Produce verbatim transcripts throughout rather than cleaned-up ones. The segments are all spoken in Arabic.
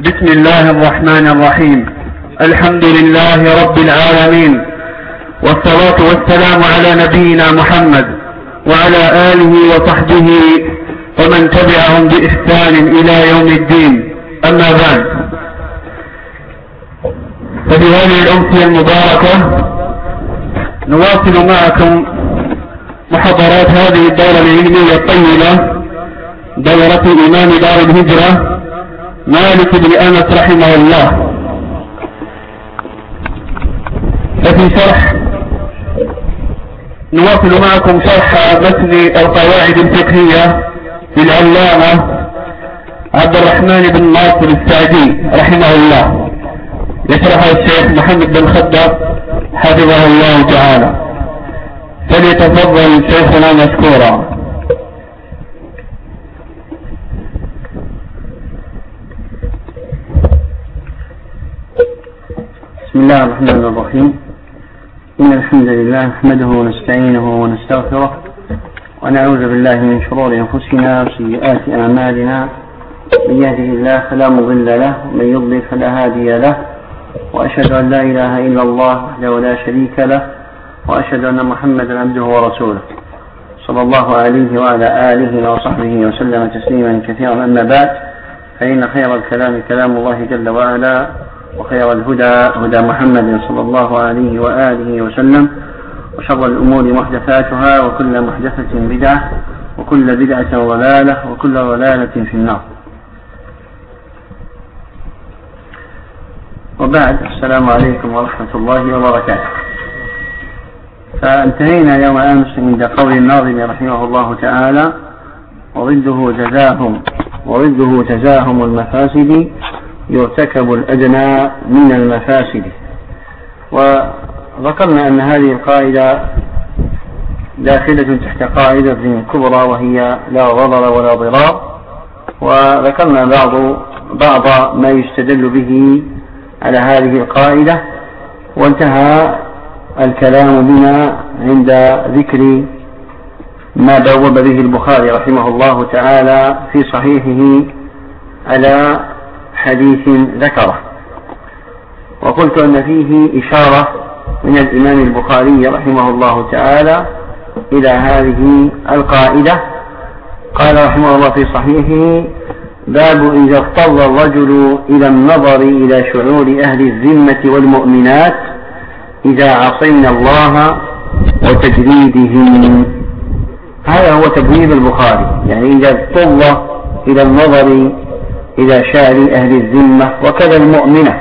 بسم الله الرحمن الرحيم. الحمد لله رب العالمين، والصلاة والسلام على نبينا محمد وعلى آله وصحبه ومن تبعهم بإحسان إلى يوم الدين. أما بعد، ففي هذه الأمسية المباركة نواصل معكم محاضرات هذه الدورة العلمية الطيبة، دورة إمام دار الهجرة مالك بن أنس رحمه الله. ففي شرح نواصل معكم شرح متن القواعد الفقهية للعلامة عبد الرحمن بن ناصر السعدي رحمه الله، يشرحه الشيخ محمد بن خدر حفظه الله تعالى. فليتفضل شيخنا مشكورا. بسم الله الرحمن الرحيم. إن الحمد لله نحمده ونستعينه ونستغفره ونعوذ بالله من شرور أنفسنا وسيئات أعمالنا. من يهده الله فلا مضل له ومن يضلل فلا هادي له، وأشهد أن لا إله إلا الله وحده لا شريك له، وأشهد أن محمدا عبده ورسوله صلى الله عليه وعلى آله وصحبه وسلم تسليما كثيرا. أما بعد، فإن خير الكلام كلام الله جل وعلا، وخير الهدى هدى محمد صلى الله عليه وآله وسلم، وشر الأمور محدثاتها، وكل محدثة بدعة، وكل بدعة ضلالة، وكل ضلالة في النار. وبعد، السلام عليكم ورحمة الله وبركاته. فانتهينا يوم أمس عند قول الناظم رحمه الله تعالى: وضده جزاهم وضده جزاهم المفاسد يرتكب الأدنى من المفاسد. وذكرنا أن هذه القاعدة داخلة تحت قاعدة كبرى وهي لا ضرر ولا ضرار، وذكرنا بعض بعض ما يستدل به على هذه القاعدة، وانتهى الكلام بنا عند ذكر ما بوب به البخاري رحمه الله تعالى في صحيحه على حديث ذكره. وقلت أن فيه إشارة من الإمام البخاري رحمه الله تعالى إلى هذه القاعدة. قال رحمه الله في صحيحه: باب إذا اضطر الرجل إلى النظر إلى شعور أهل الذمة والمؤمنات إذا عصينا الله وتجريدهم. هذا هو تبويب البخاري، يعني إذا اضطر إلى النظر إلى شعر أهل الذمة وكذا المؤمنة.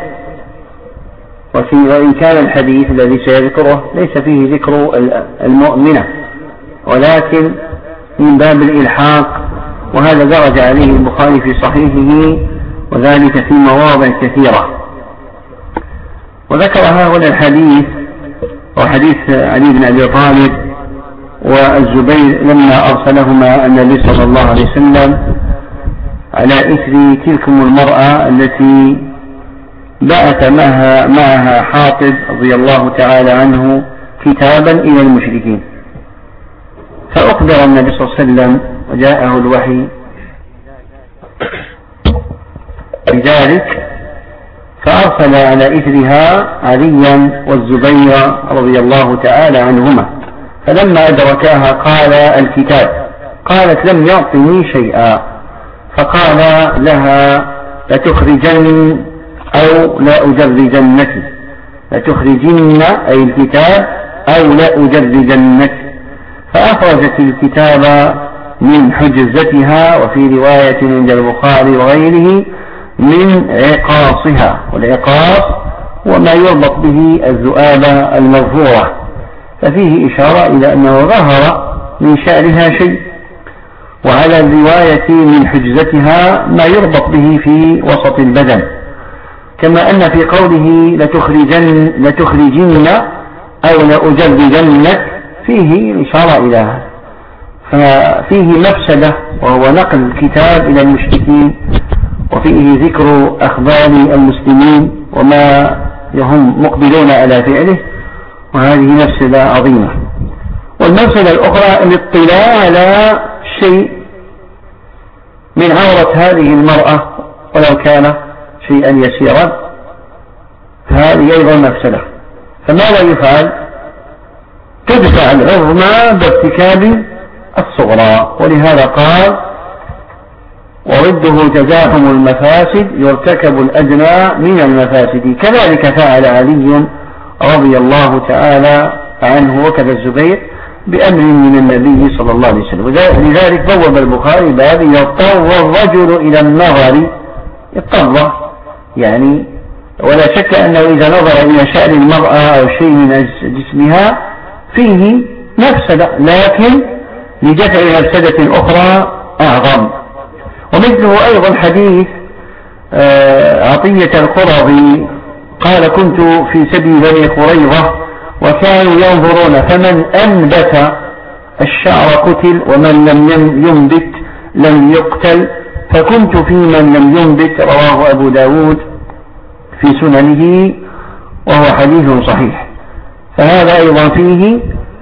وإن كان الحديث الذي سيذكره ليس فيه ذكر المؤمنة، ولكن من باب الإلحاق، وهذا درج عليه البخاري في صحيحه، وذلك في مواضع كثيرة. وذكر هنا الحديث وحديث علي بن أبي طالب والزبير لما أرسلهما النبي صلى الله عليه وسلم على إثر تلكم المرأة التي بعث معها, معها حاطب رضي الله تعالى عنه كتابا إلى المشركين. فأخبر النبي صلى الله عليه وسلم وجاءه الوحي بذلك، فأرسل على إثرها عليا والزبير رضي الله تعالى عنهما. فلما أدركاها قال: الكتاب. قالت: لم يعطني شيئا. فقال لها: لتخرجن أو لا أجرجنك، لتخرجن أي الكتاب أو لا أجرجنك. فأخرجت الكتاب من حجزتها، وفي رواية عند البخاري وغيره من عقاصها. والعقاص وما يربط به الذؤابة المظهورة، ففيه إشارة إلى أنه ظهر من شعرها شيء. وعلى الرواية من حجزتها ما يربط به في وسط البدن، كما أن في قوله لتخرجن, لتخرجن أو لأجرجنك فيه إشارة إلى هذا. ففيه مفسدة، وهو نقل الكتاب إلى المشركين، وفيه ذكر أخبار المسلمين وما هم مقبلون على فعله، وهذه مفسدة عظيمة. والمفسدة الأخرى الاطلاع على شيء من عورة هذه المرأة ولو كان شيئا يسيرا فهذه أيضا مفسدة. فماذا يفعل؟ تدفع العظمى بارتكاب الصغرى، ولهذا قال وضده تزاحم المفاسد يرتكب الأدنى من المفاسد. كذلك فعل علي رضي الله تعالى عنه وكذا الزبير بأمر من النبي صلى الله عليه وسلم. لذلك بوب البخاري باب يضطر الرجل إلى النظر، اضطر يعني، ولا شك أنه إذا نظر إلى شأن المرأة أو شيء من جسمها فيه مفسدة، لكن لدفع مفسدة أخرى أعظم. ومثله أيضا حديث عطية القرظي قال كنت في سبي بني قريظة وكانوا ينظرون فمن أنبت الشعر قتل ومن لم ينبت لم يقتل، فكنت في من لم ينبت. رواه أبو داود في سننه وهو حديث صحيح. فهذا أيضا فيه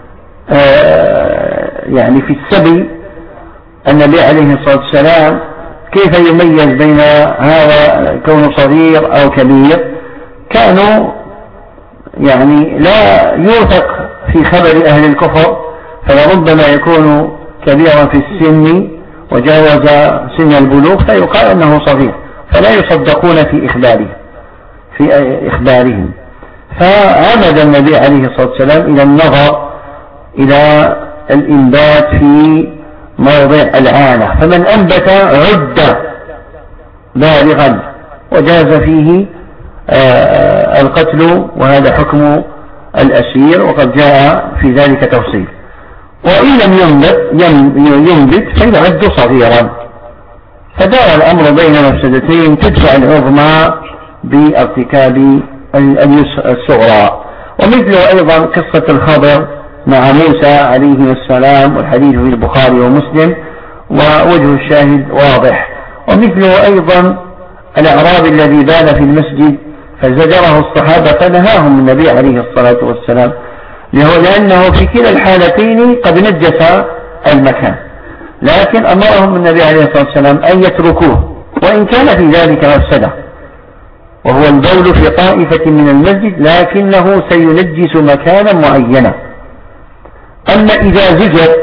يعني في السبي النبي عليه الصلاة والسلام كيف يميز بين هذا كونه صغير أو كبير. كانوا يعني لا يوثق في خبر أهل الكفر، فلربما يكون كبيرا في السن وجاوز سن البلوغ فيقال أنه صغير، فلا يصدقون في إخباره في إخبارهم. فعمد النبي عليه الصلاة والسلام إلى النظر إلى الإنبات في موضع العانة، فمن أنبت عد بالغا وجاز فيه القتل، وهذا حكم الأسير وقد جاء في ذلك تفصيل. وإن لم ينبت, ينبت فيعد صغيرا. فدار الأمر بين مفسدتين تدفع العظمى بارتكاب الصغرى. ومثله أيضا قصة الخضر مع موسى عليه السلام، والحديث في البخاري ومسلم ووجه الشاهد واضح. ومثله أيضا الأعرابي الذي بال في المسجد فزجره الصحابة فنهاهم النبي عليه الصلاة والسلام، لأنه في كلا الحالتين قد نجس المكان، لكن أمرهم النبي عليه الصلاة والسلام أن يتركوه وإن كان في ذلك مفسدة، وهو البول في طائفة من المسجد لكنه سينجس مكانا معينا. أما إذا زجر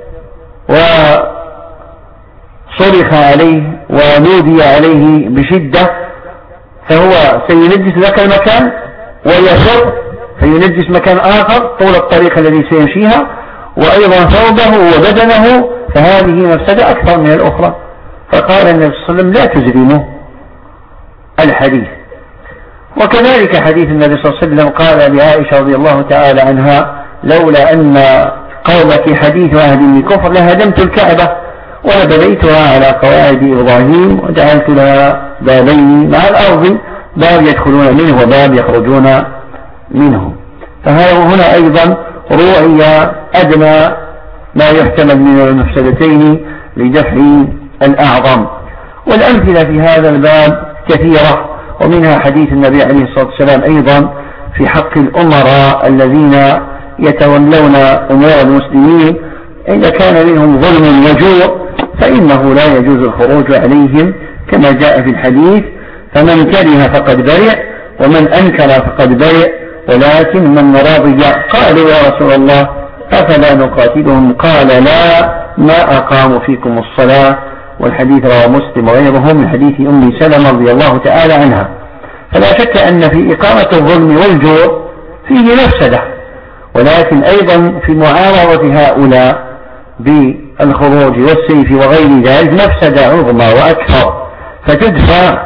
وصرخ عليه ونودي عليه بشدة فهو سينجس ذاك المكان ويفر فينجس مكان آخر طول الطريق الذي سيمشيها، وأيضا ثوبه وبدنه، فهذه مفسدة أكثر من الأخرى. فقال النبي صلى الله عليه وسلم لا تجرموا الحديث. وكذلك حديث النبي صلى الله عليه وسلم قال لعائشة رضي الله تعالى عنها لولا أن قومك حديث أهل الكفر لهدمت الكعبة وبنيتها على قواعد إبراهيم وجعلت لها بابين مع الأرض، باب يدخلون منه وباب يخرجون منه. فهنا أيضا روعي أدنى ما يحتمل من المفسدتين لدفع الأعظم. والأمثلة في هذا الباب كثيرة، ومنها حديث النبي عليه الصلاة والسلام أيضا في حق الأمراء الذين يتولون أمور المسلمين إذا كان منهم ظلم وجور فإنه لا يجوز الخروج عليهم كما جاء في الحديث فمن كره فقد برئ ومن أنكر فقد برئ ولكن من رضي. قالوا يا رسول الله أفلا نقاتلهم؟ قال لا ما أقاموا فيكم الصلاة. والحديث رواه مسلم وغيره من حديث أم سلمة رضي الله تعالى عنها. فلا شك أن في إقامة الظلم والجور فيه مفسدة، ولكن أيضا في معارضة هؤلاء بالخروج والسيف وغير ذلك مفسدة عظمى وأكثر، فتدفع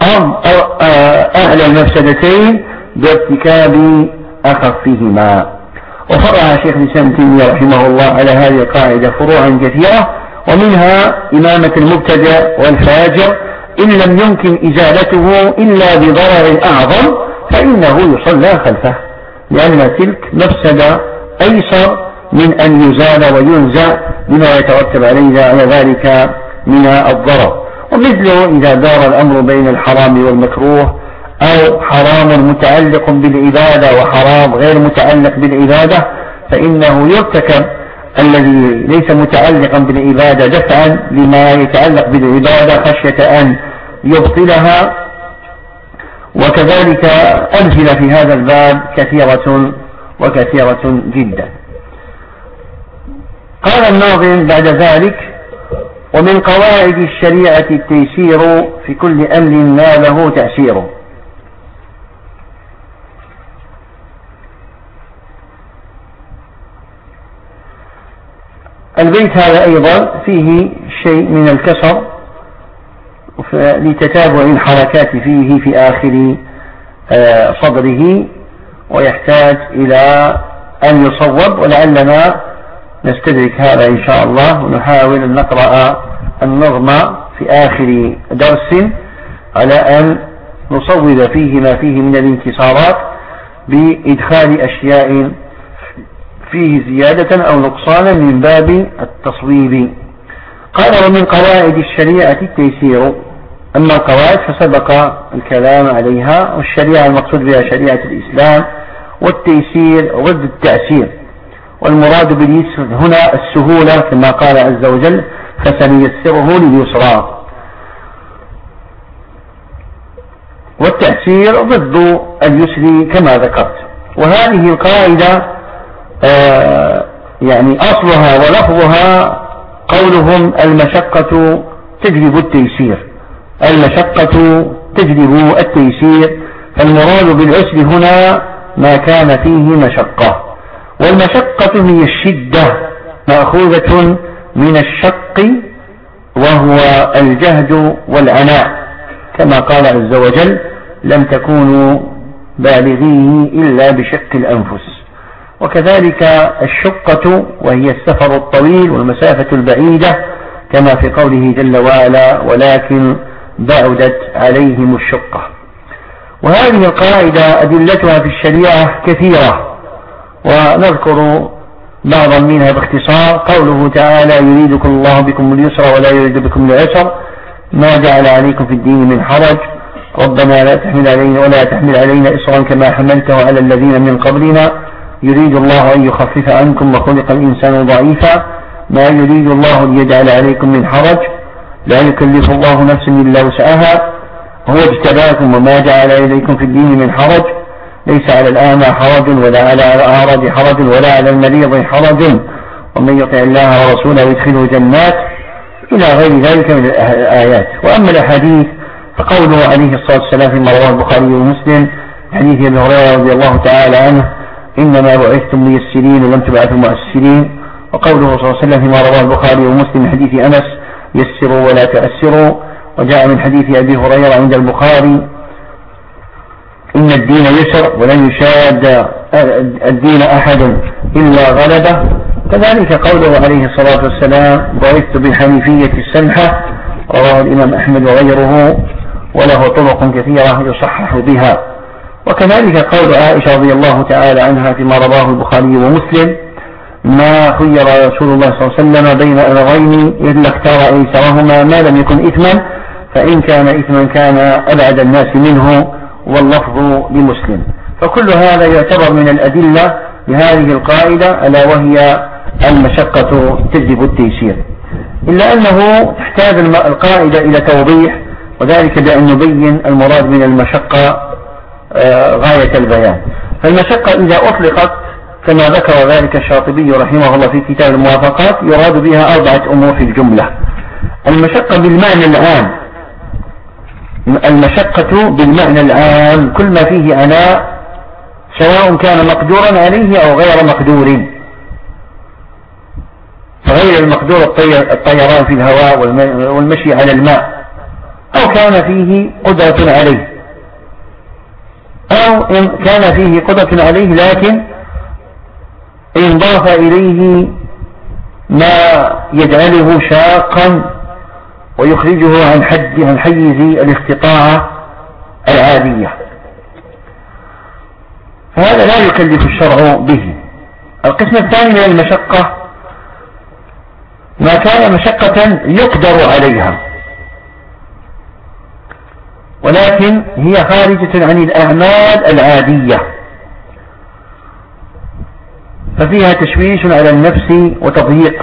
أعلى المفسدتين بارتكاب أخفهما. وفرع شيخ الإسلام تيمية رحمه الله على هذه القاعدة فروعا كثيرة، ومنها إمامة المبتدع والفاجر إن لم يمكن إزالته إلا بضرر أعظم فإنه يصلى خلفه، لأن تلك مفسدة أيسر من أن يزال وينزع بما يترتب على ذلك من الضرر. ومثله إذا دار الأمر بين الحرام والمكروه أو حرام متعلق بالعبادة وحرام غير متعلق بالعبادة فإنه يرتكب الذي ليس متعلقا بالعبادة دفعا لما يتعلق بالعبادة خشية أن يبطلها وكذلك أمثلة في هذا الباب كثيرة وكثيرة جدا. قال الناظم بعد ذلك: ومن قواعد الشريعة التيسير في كل أمر ما له تأثير. البيت هذا أيضا فيه شيء من الكسر لتتابع الحركات فيه في آخر صدره، ويحتاج إلى أن يصوب، ولعلنا نستدرك هذا إن شاء الله، ونحاول أن نقرأ النظم في آخر درس على أن نصوب فيه ما فيه من الانكسارات بإدخال أشياء فيه زيادة أو نقصانا من باب التصويب. قال: ومن قواعد الشريعة التيسير. أما القواعد فسبق الكلام عليها، والشريعة المقصود بها شريعة الإسلام، والتيسير ضد التعسير، والمراد باليسر هنا السهولة كما قال عز وجل: فسنيسره لليسرى. والتعسير ضد اليسر كما ذكرت. وهذه القاعدة آه يعني أصلها ولفظها قولهم: المشقة تجلب التيسير، المشقة تجلب التيسير. فالمراد بالعسر هنا ما كان فيه مشقة، والمشقة هي الشدة مأخوذة من الشق وهو الجهد والعناء، كما قال عز وجل: لم تكونوا بالغيه إلا بشق الأنفس. وكذلك الشقة وهي السفر الطويل والمسافة البعيدة، كما في قوله جل وعلا: ولكن بعدت عليهم الشقة. وهذه القاعدة أدلتها في الشريعة كثيرة، ونذكر بعضا منها باختصار. قوله تعالى: يريدكم الله بكم اليسر ولا يريد بكم العسر، ما جعل عليكم في الدين من حرج، ربنا لا تحمل علينا ولا تحمل علينا إصرا كما حملته على الذين من قبلنا، يريد الله أن يخفف عنكم وخلق الإنسان ضعيفا، ما يريد الله ليجعل عليكم من حرج، لا يكلف الله نفسا إلا وسعها، هو اجتباكم وما جعل إليكم في الدين من حرج، ليس على الأعمى حرج ولا على الأعرج حرج ولا على المريض حرج، ومن يطع الله ورسوله يدخله جنات، إلى غير ذلك من الآيات. وأما الأحاديث فقوله عليه الصلاة والسلام فيما رواه البخاري ومسلم حديث أبي هريرة رضي الله تعالى عنه: إنما بعثتم ميسرين ولم تبعثوا مؤسرين. وقوله صلى الله عليه وسلم فيما رواه البخاري ومسلم من حديث أنس: يسروا ولا تؤسروا. وجاء من حديث أبي هريرة عند البخاري: إن الدين يسر ولن يشاد الدين أحد إلا غلبه. كذلك قوله عليه الصلاة والسلام: بعثت بالحنيفية السمحة، رواه الإمام أحمد وغيره، وله طرق كثيرة يصحح بها. وكذلك قول عائشة رضي الله تعالى عنها فيما رواه البخاري ومسلم: ما خير رسول الله صلى الله عليه وسلم بين أمرين إلا اختار أيسرهما ما لم يكن إثما، فإن كان إثما كان أبعد الناس منه، واللفظ لمسلم. فكل هذا يعتبر من الأدلة لهذه القاعدة، ألا وهي المشقة تجلب التيسير. إلا أنه تحتاج القاعدة إلى توضيح، وذلك بأن نبين المراد من المشقة غاية البيان. فالمشقة إذا أطلقت كما ذكر ذلك الشاطبي رحمه الله في كتاب الموافقات يراد بها أربعة أمور في الجملة. المشقة بالمعنى العام، المشقة بالمعنى العام كل ما فيه عناء، سواء كان مقدورا عليه أو غير مقدور. فغير المقدور الطيران في الهواء والمشي على الماء، أو كان فيه قدرة عليه، أو إن كان فيه قدرة عليه لكن انضاف إليه ما يجعله شاقا ويخرجه عن حد عن حيز الاستطاعة العادية، فهذا لا يكلف الشرع به. القسم الثاني من المشقة ما كان مشقة يقدر عليها، ولكن هي خارجة عن الأعمال العادية، ففيها تشويش على النفس وتضييق.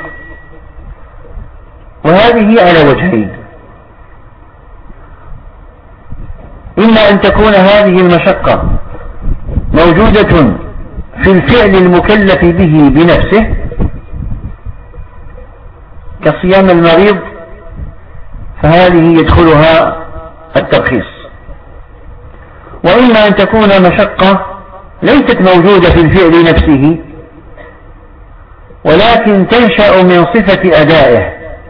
وهذه على وجهين: إما إما أن تكون هذه المشقة موجودة في الفعل المكلف به بنفسه كصيام المريض، فهذه يدخلها الترخيص. وإما أن تكون مشقة ليست موجودة في الفعل نفسه ولكن تنشأ من صفة أدائه،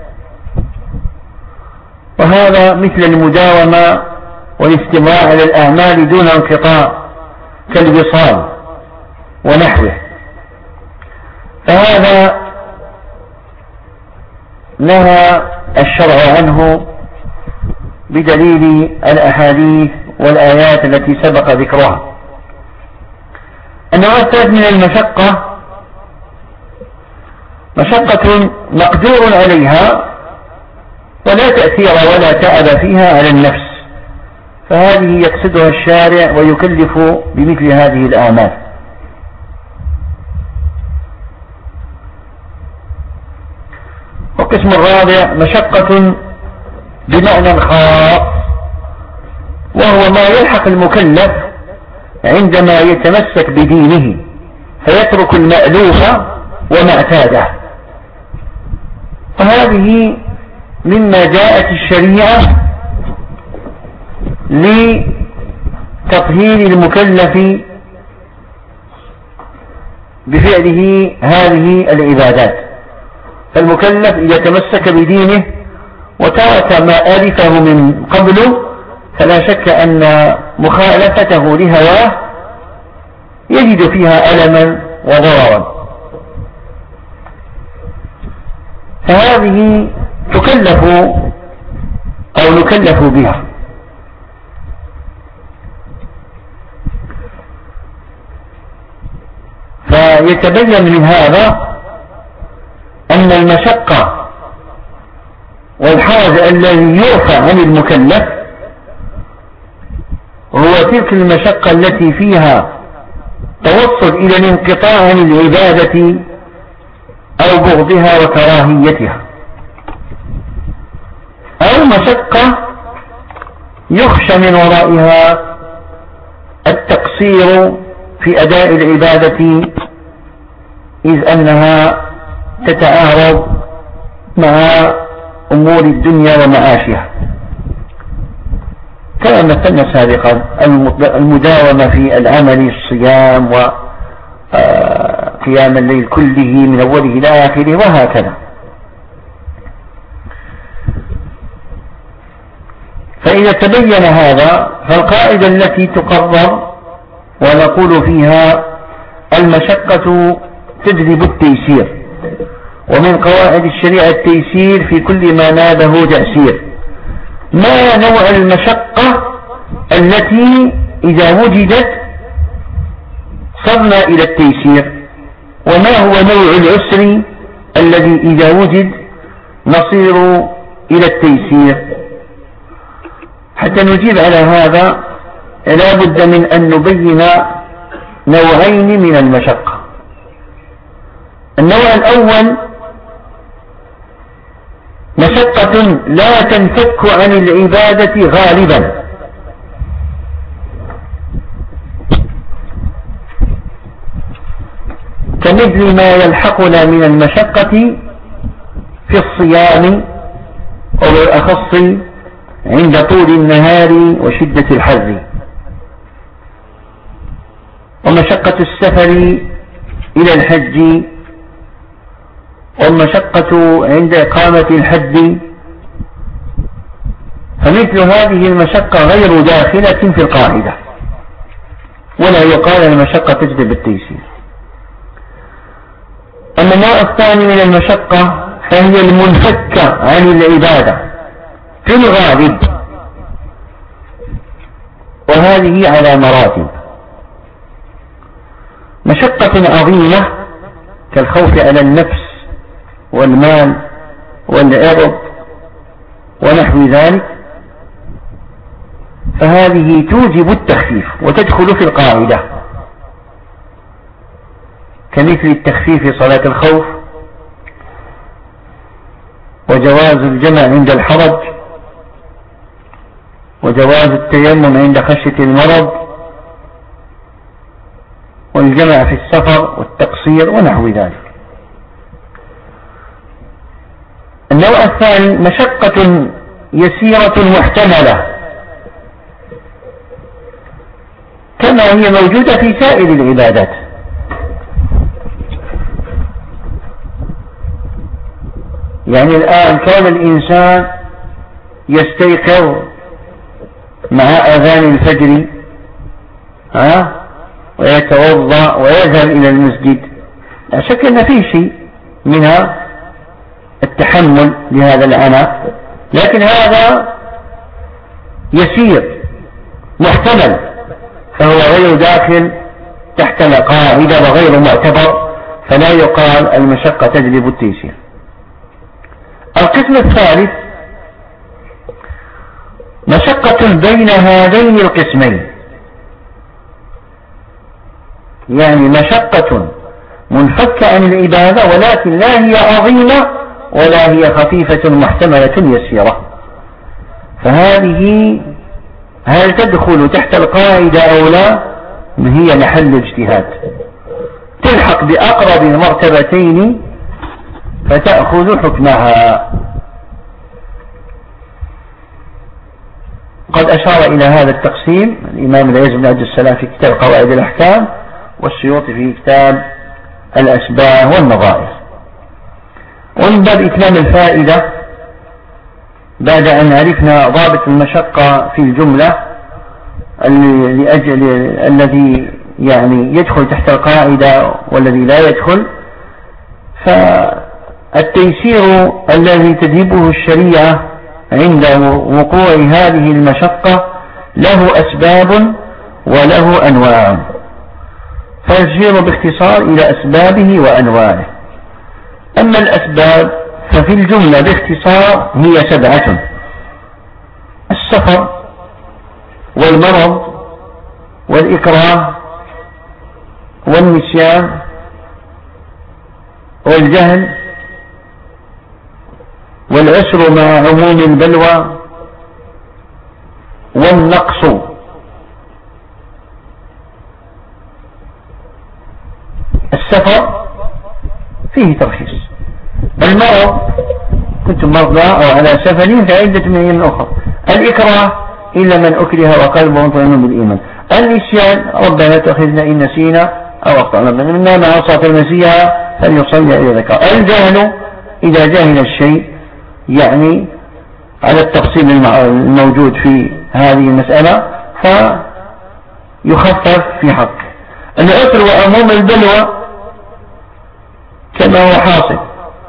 وهذا مثل المداومة والاستماع على الأعمال دون انقطاع كالوصال ونحوه، فهذا نهى الشرع عنه بدليل الأحاديث والآيات التي سبق ذكرها. النوع الثالث من المشقة مشقة مقدور عليها ولا تأثير ولا تعب فيها على النفس، فهذه يقصدها الشارع ويكلف بمثل هذه الأعمال. والقسم الرابع مشقة بمعنى خاص، وهو ما يلحق المكلف عندما يتمسك بدينه فيترك المألوف وما اعتاده، وهذه مما جاءت الشريعة لتطهير المكلف بفعله هذه العبادات. فالمكلف يتمسك بدينه وترك ما ألفه من قبله، فلا شك أن مخالفته لهواه يجد فيها ألما وضررا، فهذه تكلف أو نكلف بها. فيتبين من هذا أن المشقة والحرج الذي يرفع عن المكلف هو تلك المشقة التي فيها توصل إلى الانقطاع عن العبادة أو بغضها وكراهيتها، أو مشقة يخشى من ورائها التقصير في أداء العبادة إذ أنها تتعارض مع أمور الدنيا ومعاشها، كما مثلنا سابقا المداومة في العمل، الصيام وقيام الليل كله من أوله إلى آخره وهكذا. فإذا تبين هذا فالقاعدة التي تقرر ونقول فيها المشقة تجلب التيسير، ومن قواعد الشريعة التيسير في كل ما نابه تأثير. ما نوع المشقة التي إذا وجدت صرنا إلى التيسير، وما هو نوع العسر الذي إذا وجد نصير إلى التيسير؟ حتى نجيب على هذا لا بد من أن نبين نوعين من المشقة. النوع الأول مشقة لا تنفك عن العبادة غالبا، كمثل ما يلحقنا من المشقة في الصيام، وبالأخص عند طول النهار وشدة الحر، ومشقة السفر إلى الحج، والمشقة عند إقامة الحد. فمثل هذه المشقة غير داخلة في القاعدة، ولا يقال المشقة تجلب التيسير. أما النوع الثاني من المشقة فهي المنفكة عن العبادة في الغالب، وهذه على مراتب: مشقة عظيمة كالخوف على النفس والمال والعرض ونحو ذلك، فهذه توجب التخفيف وتدخل في القاعدة، كمثل التخفيف في صلاة الخوف، وجواز الجمع عند الحرج، وجواز التيمم عند خشية المرض والجمع في السفر والتقصير ونحو ذلك. النوع الثاني مشقة يسيرة محتملة كما هي موجودة في سائر العبادات. يعني الآن كان الإنسان يستيقظ مع أذان الفجر ها ويتوضأ ويذهب إلى المسجد، لا شك أن فيه شيء منها التحمل لهذا العناء، لكن هذا يسير محتمل، فهو غير داخل تحت القاعدة وغير معتبر، فلا يقال المشقة تجلب التيسير. القسم الثالث مشقة بين هذين القسمين، يعني مشقة منفكة عن العبادة ولكن لا هي عظيمة ولا هي خفيفة محتملة يسيرة، فهذه هل تدخل تحت القاعدة أو لا؟ هي محل اجتهاد، تلحق بأقرب المرتبتين فتأخذ حكمها. قد أشار إلى هذا التقسيم الإمام العز بن عبد السلام في كتاب قواعد الأحكام، والسيوطي في كتاب الأشباه والنظائر. ومن باب إتمام الفائدة بعد أن عرفنا ضابط المشقة في الجملة لأجل الذي يعني يدخل تحت القاعدة والذي لا يدخل، فالتيسير الذي تجيبه الشريعة عند وقوع هذه المشقة له أسباب وله أنواع، فيشير باختصار إلى أسبابه وأنواعه. أما الأسباب ففي الجملة باختصار هي سبعة: السفر والمرض والإكراه والنسيان والجهل والعسر مع عموم البلوى والنقص. السفر فيه ترخيص، المرض كنتم مرضى أو على سفر فعدة من أيام أخرى، الإكراه إلا من أكره وقلبه مطمئن بالإيمان، النسيان ربنا لا تؤاخذنا إن نسينا أو أخطأنا، مما مع صلاة المسيح فليصلي إلى ذكر، الجهل إذا جاهل الشيء يعني على التفصيل الموجود في هذه المسألة فيخفف في حق. العسر وعموم البلوى كما هو حاصل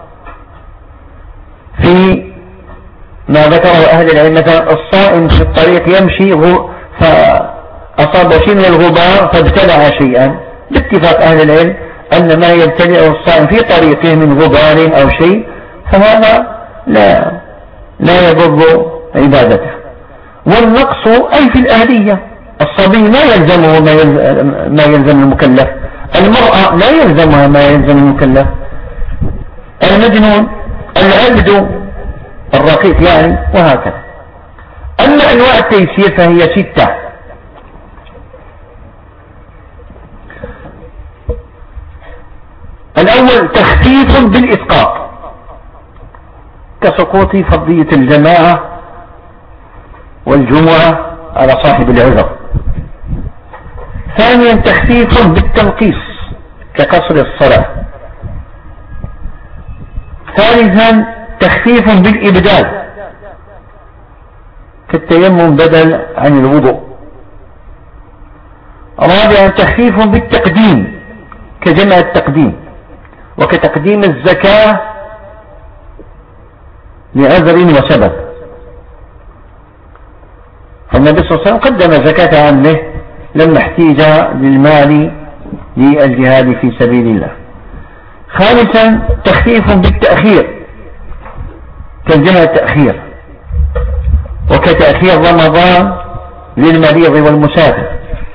في ما ذكره أهل العلم، مثلا الصائم في الطريق يمشي فأصاب شيء من الغبار فابتلع شيئا، باتفاق أهل العلم أن ما يبتلعه الصائم في طريقه من غبار أو شيء فهذا لا لا يضر عبادته. والنقص أي في الأهلية، الصبي ما يلزمه ما يلزم المكلف، المرأة لا يلزمها ما يلزم المكلف، المجنون، العبد الرقيق يعني، وهكذا. أما أنواع التيسير فهي ستة: الأول تخفيف بالإسقاط كسقوط فرضية الجماعة والجمعة على صاحب العذر. ثانيا تخفيف بالتنقيص كقصر الصلاة. ثالثا تخفيف بالإبدال كالتيمم بدل عن الوضوء. رابعا تخفيف بالتقديم كجمع التقديم وكتقديم الزكاة لعذر وسبب، فالنبي صلى الله عليه وسلم قدم زكاة عنه لما احتيج للمال للجهاد في سبيل الله. خامسا تخفيف بالتأخير كالجمع التأخير وكتأخير رمضان للمريض والمسافر.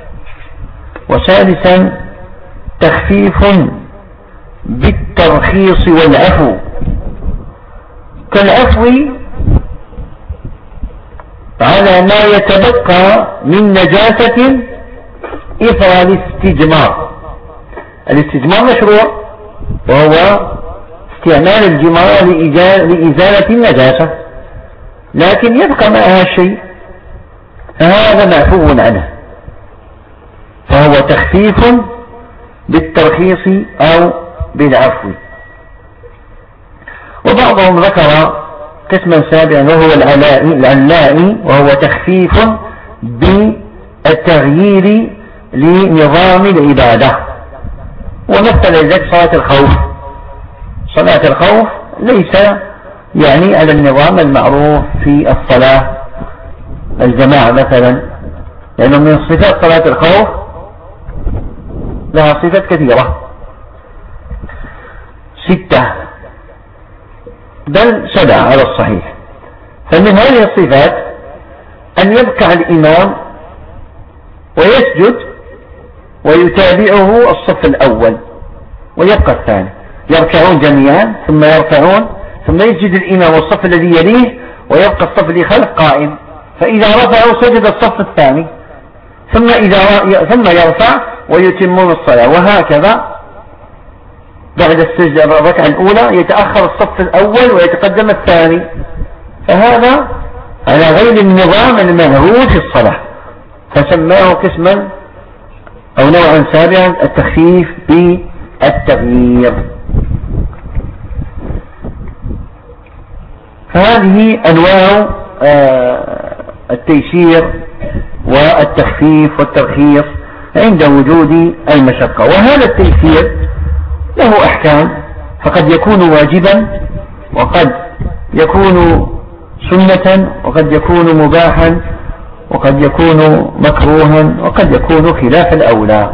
وسادسا تخفيف بالترخيص والعفو كالعفو على ما يتبقى من نجاسة إثر الاستجمار. الاستجمار مشروع، وهو استعمال الجمار لإزالة النجاسة، لكن يبقى معها شيء، فهذا معفو عنه، فهو تخفيف بالترخيص أو بالعفو. وبعضهم ذكر قسما سابعا وهو العلائي، وهو تخفيف بالتغيير لنظام العبادة. ومثل ذلك صلاة الخوف. صلاة الخوف ليس يعني على النظام المعروف في الصلاة الجماعة مثلا، لأنه من صفات صلاة الخوف لها صفات كثيرة ستة بل سبعة على الصحيح. فمن هذه الصفات أن يركع الإمام ويسجد ويتابعه الصف الأول ويبقى الثاني، يركعون جميعا ثم يركعون ثم يسجد الإمام والصف الذي يليه ويبقى الصف الذي خلف قائم، فإذا رفعوا سجد الصف الثاني ثم إذا ثم يرفع ويتمون الصلاة، وهكذا بعد السجدة الركعة الأولى يتأخر الصف الأول ويتقدم الثاني، فهذا على غير النظام المنهوج في الصلاة، فسماه قسما أو نوعا سابعا التخفيف بالتغيير. فهذه أنواع التيسير والتخفيف والترخيص عند وجود المشقة. وهذا التيسير له أحكام، فقد يكون واجبا وقد يكون سنة وقد يكون مباحا وقد يكون مكروها وقد يكون خلاف الأولى.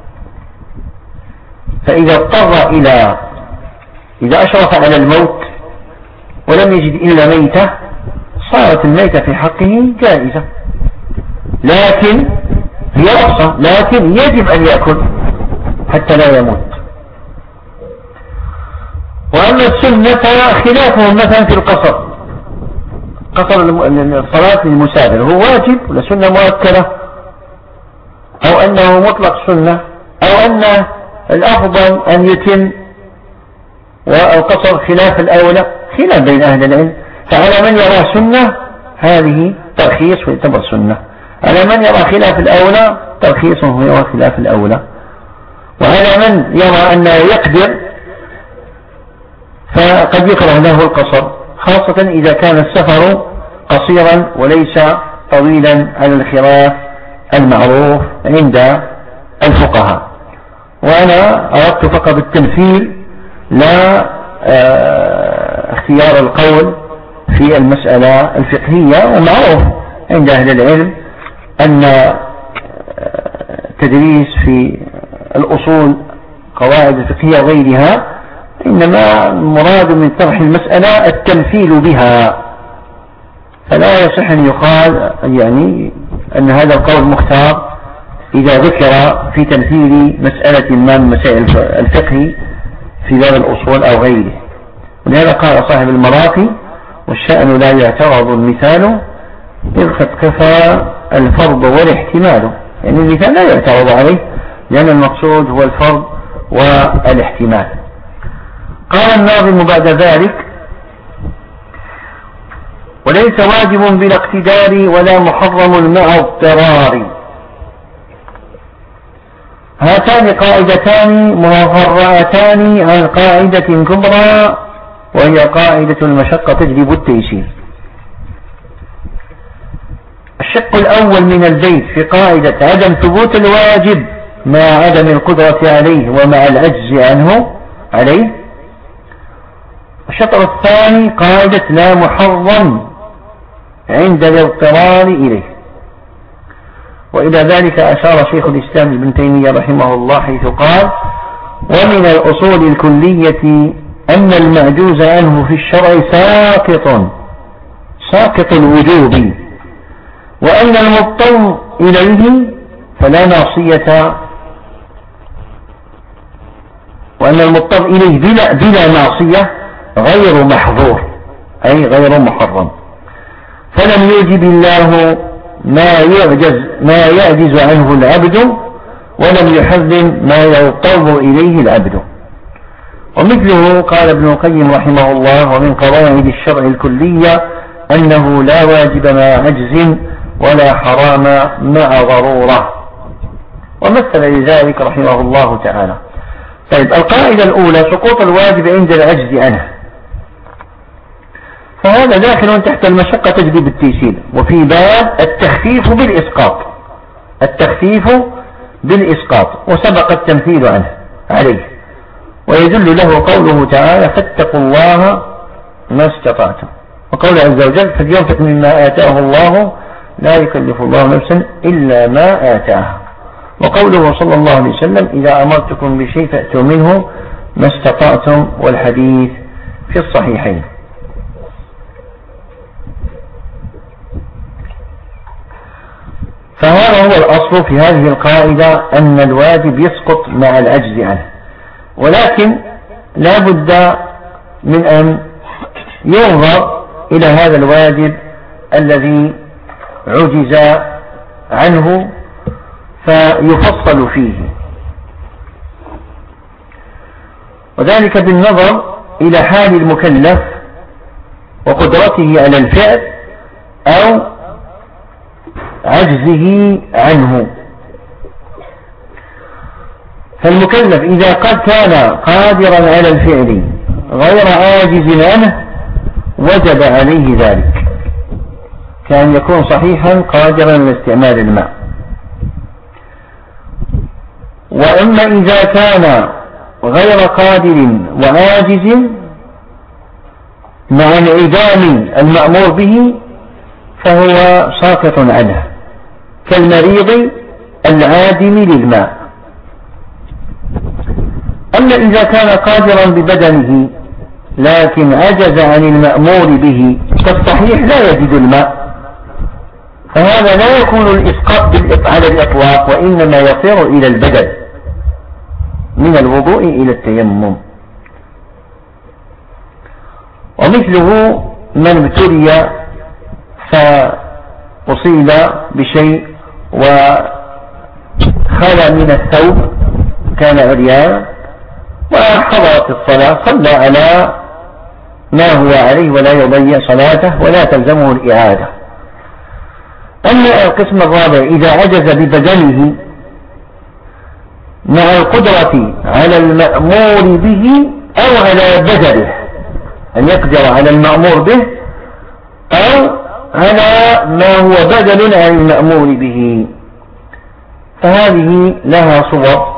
فإذا اضطر إلى إذا أشرف على الموت ولم يجد إلا ميتة صارت الميتة في حقه جائزة، لكن هي رخصة، لكن يجب أن يأكل حتى لا يموت. وأما السنة خلافهم مثلا في القصر، قصر الصلاة للمسافر هو واجب ولا سنة مؤكدة، أو أنه مطلق سنة، أو أن الأفضل أن يتم والقصر خلاف الأولى، خلاف بين أهل العلم. فعلى من يرى سنة هذه ترخيص ويعتبر سنة، على من يرى خلاف الأولى ترخيص ويرى خلاف الأولى، وعلى من يرى أنه يقدر فقد يكره له القصر، خاصة إذا كان السفر قصيرا وليس طويلا على الخلاف المعروف عند الفقهاء. وأنا أردت فقط التمثيل لا اختيار القول في المسألة الفقهية. ومعروف عند أهل العلم أن تدريس في الأصول قواعد الفقهية وغيرها إنما المراد من طرح المسألة التمثيل بها، فلا يصح أن يقال يعني أن هذا القول مختار إذا ذكر في تمثيل مسألة ما من مسائل الفقه في باب الأصول أو غيره. ولهذا قال صاحب المراقي: والشأن لا يعترض المثال إذ قد كفى الفرض والاحتمال. يعني المثال لا يعترض عليه لأن المقصود هو الفرض والاحتمال. قال الناظم بعد ذلك: وليس واجب بلا اقتدار ولا محرم مع اضطرار. هاتان قاعدتان مفرعتان عن قاعدة كبرى وهي قاعدة المشقة تجلب التيسير. الشق الأول من البيت في قاعدة عدم ثبوت الواجب مع عدم القدرة عليه ومع العجز عنه عليه. الشطر الثاني قاعدة لا محرم عند الاضطرار إليه. وإلى ذلك أشار شيخ الإسلام ابن تيمية رحمه الله حيث قال: ومن الأصول الكلية أن المعجوز عنه في الشرع ساقط ساقط الوجوب، وأن المضطر إليه فلا ناصية وأن المضطر إليه بلا, بلا ناصية غير محظور أي غير محرم. فلم يوجب الله ما يعجز ما يعجز عنه العبد، ولم يحرم ما يضطر إليه العبد. ومثله قال ابن القيم رحمه الله: ومن قواعد الشرع الكلية أنه لا واجب مع عجز ولا حرام مع ضرورة. ومثل لذلك رحمه الله تعالى. طيب، القاعدة الأولى سقوط الواجب عند العجز عنه، فهذا داخل تحت المشقة تجلب التيسير، وفي باب التخفيف بالإسقاط التخفيف بالإسقاط وسبق التمثيل عنه عليه، ويدل له قوله تعالى: فاتقوا الله ما استطعتم، وقول عز وجل: فلينفق مما آتاه الله لا يكلف الله نفسا إلا ما آتاها، وقوله صلى الله عليه وسلم: إذا أمرتكم بشيء فأتوا منه ما استطعتم، والحديث في الصحيحين. فهذا هو الأصل في هذه القاعدة، أن الواجب يسقط مع العجز عنه، ولكن لا بد من أن ينظر إلى هذا الواجب الذي عجز عنه فيفصل فيه، وذلك بالنظر إلى حال المكلف وقدرته على الفعل أو عجزه عنه. فالمكلف إذا قد كان قادرا على الفعل غير عاجز عنه وجب عليه ذلك، كان يكون صحيحا قادرا على استعمال الماء. وأما إذا كان غير قادر وعاجز مع انعدام المأمور به فهو ساقط عنه، كالمريض العادم للماء. أما إذا كان قادرا ببدنه لكن عجز عن المأمور به كالصحيح لا يجد الماء، فهذا لا يكون الإسقاط على الإطلاق، وإنما يصير إلى البدل من الوضوء إلى التيمم. ومثله من ابتلي فأصيب بشيء وخلى من الثوب، كان عريان وحضرت الصلاة، صلى على ما هو عليه ولا يضيع صلاته ولا تلزمه الإعادة. أما القسم الرابع إذا عجز ببدنه مع القدرة على المأمور به أو على بدله، أن يقدر على المأمور به أو على ما هو بدل عن المأمور به، فهذه لها صور.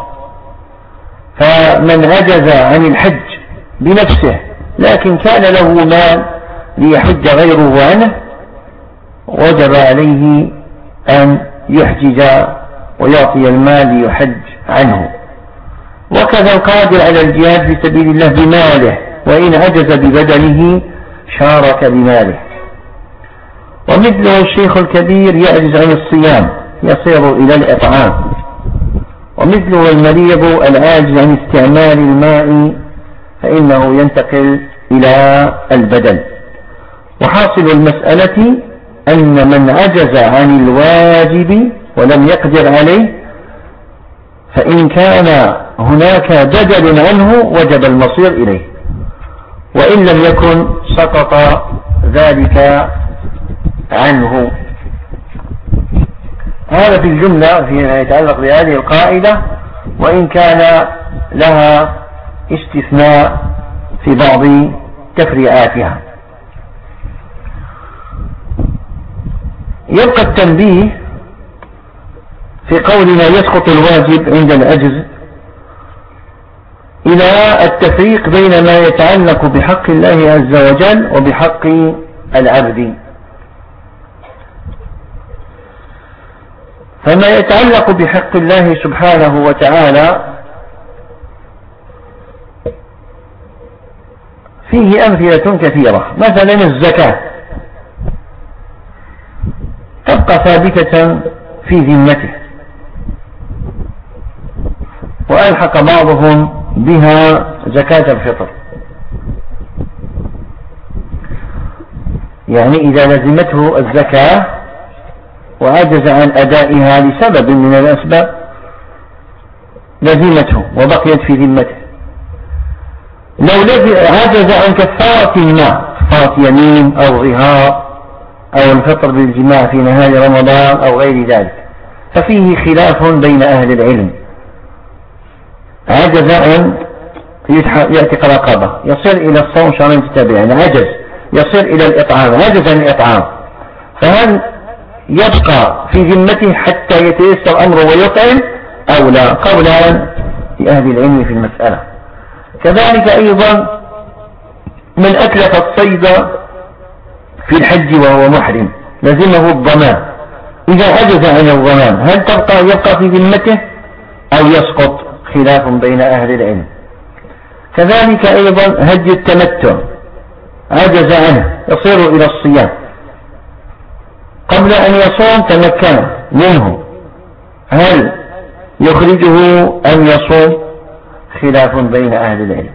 فمن عجز عن الحج بنفسه لكن كان له مال ليحج غيره عنه وجب عليه أن يحجج ويعطي المال ليحج عنه. وكذا القادر على الجهاد في سبيل الله بماله، وإن عجز ببدنه شارك بماله. ومثله الشيخ الكبير يعجز عن الصيام يصير إلى الإطعام. ومثله المريض العاجز عن استعمال الماء فإنه ينتقل إلى البدن. وحاصل المسألة أن من عجز عن الواجب ولم يقدر عليه فإن كان هناك بدل عنه وجب المصير إليه، وإن لم يكن سقط ذلك عنه. هذا في الجملة فيما يتعلق بهذه القاعدة، وإن كان لها استثناء في بعض تفريعاتها. يبقى التنبيه في قولنا يسقط الواجب عند العجز إلى التفريق بين ما يتعلق بحق الله عز وجل وبحق العبد. فما يتعلق بحق الله سبحانه وتعالى فيه أمثلة كثيرة. مثلا الزكاة تبقى ثابتة في ذمته، وألحق بعضهم بها زكاة الفطر، يعني إذا لزمته الزكاة وعجز عن أدائها لسبب من الأسباب لزمته وبقيت في ذمته. لو عجز عن كفارة ما، كفارة يمين أو ظهار أو الفطر بالجماع في نهار رمضان أو غير ذلك، ففيه خلاف بين أهل العلم. عجز عن يعتق رقبة، يصير إلى الصوم شهرين متتابعين، عجز يصير إلى الإطعام، عجز عن الإطعام، فهل يبقى في ذمته حتى يتيسر أمره ويطعم أو لا؟ قولان لأهل العلم في المسألة. كذلك أيضا من أتلف الصيد في الحج وهو محرم لزمه الضمان، إذا عجز عن الضمان هل تبقى يبقى في ذمته أو يسقط؟ خلاف بين أهل العلم. كذلك أيضا هدي التمتع، عجز عنه يصير إلى الصيام، قبل أن يصوم تمكن منه، هل يخرجه أم يصوم؟ خلاف بين أهل العلم،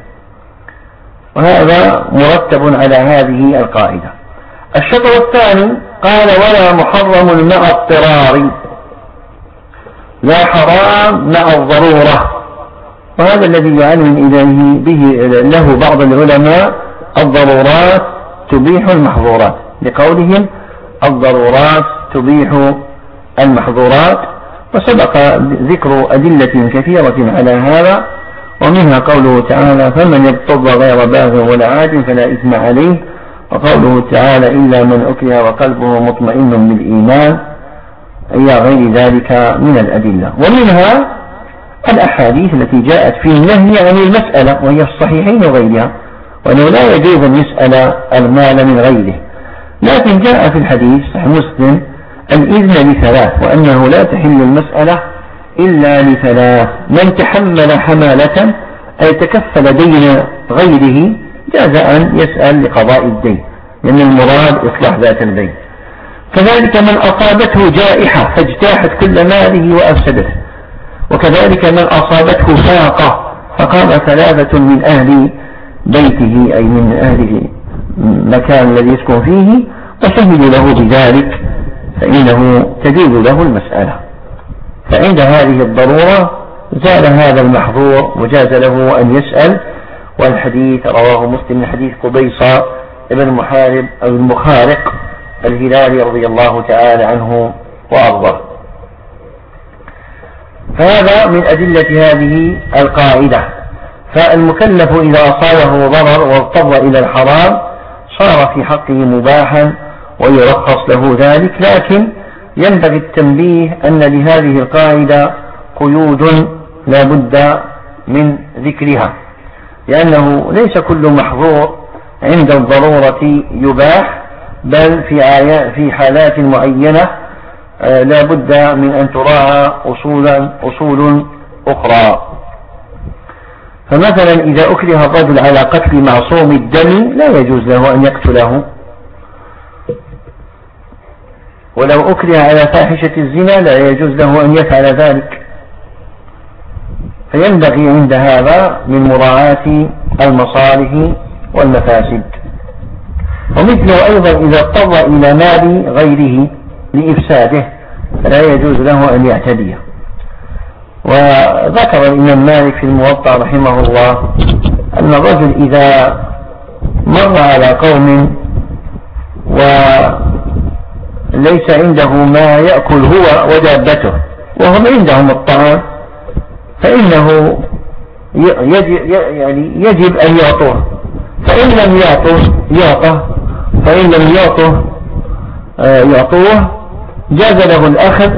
وهذا مرتب على هذه القاعدة. الشطر الثاني قال ولا محرم مع اضطرار، لا حرام مع الضرورة، وهذا الذي يعلم إليه به له بعض العلماء الضرورات تبيح المحظورات، لقولهم الضرورات تبيح المحظورات، وسبق ذكر أدلة كثيرة على هذا، ومنها قوله تعالى فمن يضطر غير باغ ولا عاد فلا إثم عليه، وقوله تعالى إلا من أكره وقلبه مطمئن بالإيمان، إلى غير ذلك من الأدلة. ومنها الأحاديث التي جاءت في النهي عن المسألة وهي الصحيحين وغيرها، وأنه لا يجوز أن يسأل المال من غيره، لكن جاء في الحديث صحيح مسلم الإذن لثلاث، وأنه لا تحل المسألة إلا لثلاث: من تحمل حمالة أي تكفل دين غيره جاز أن يسأل لقضاء الدين، لأن المراد إصلاح ذات البين. كذلك من أصابته جائحة فاجتاحت كل ماله وأفسدته، وكذلك من أصابته فاقة فقام ثلاثة من أهل بيته أي من أهل المكان الذي يسكن فيه وشهدوا له بذلك فإنه تجوز له المسألة. فعند هذه الضرورة زال هذا المحظور وجاز له أن يسأل. والحديث رواه مسلم من حديث قبيصة ابن محارب أو المخارق الهلالي رضي الله تعالى عنه وأرضاه. فهذا من أدلة هذه القاعدة. فالمكلف إذا أصابه ضرر واضطر إلى الحرام صار في حقه مباحا ويرخص له ذلك، لكن ينبغي التنبيه أن لهذه القاعدة قيود لا بد من ذكرها، لأنه ليس كل محظور عند الضرورة يباح، بل في في حالات معينة لا بد من أن تراعى أصولا أصول أخرى. فمثلا إذا أكره الرجل على قتل معصوم الدم لا يجوز له أن يقتله، ولو أكره على فاحشة الزنا لا يجوز له أن يفعل ذلك. فينبغي عند هذا من مراعاة المصالح والمفاسد. ومثله أيضا إذا اضطر إلى مال غيره لإفساده فلا يجوز له أن يعتديه. وذكر الإمام مالك في الموطأ رحمه الله أن الرجل إذا مر على قوم وليس عنده ما يأكل هو ودابته وهم عندهم الطعام فإنه يعني يجب أن يعطوه، فإن لم يعطوه يعطه، فإن لم يعطوه يعطوه جاز له الأخذ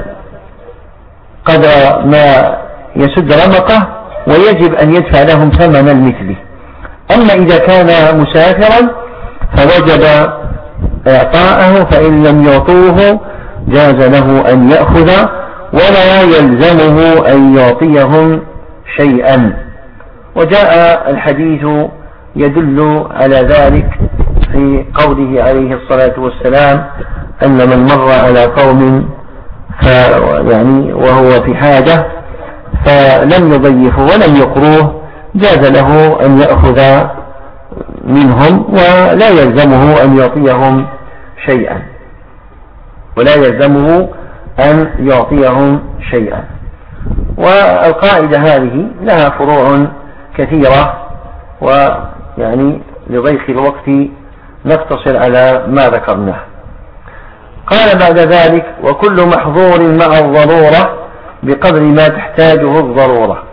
قدر ما يسد رمقه ويجب أن يدفع لهم ثمن المثل. أما إذا كان مسافرا فوجب إعطاءه، فإن لم يعطوه جاز له أن يأخذ ولا يلزمه أن يعطيهم شيئا. وجاء الحديث يدل على ذلك في قوله عليه الصلاة والسلام أن من مر على قوم يعني وهو في حاجة فلم يضيفه ولم يقروه جاز له أن يأخذ منهم ولا يلزمه أن يعطيهم شيئا ولا يلزمه أن يعطيهم شيئا. والقاعدة هذه لها فروع كثيرة، ويعني لضيق الوقت نقتصر على ما ذكرناه. قال بعد ذلك: وكل محظور مع الضرورة بقدر ما تحتاجه الضرورة.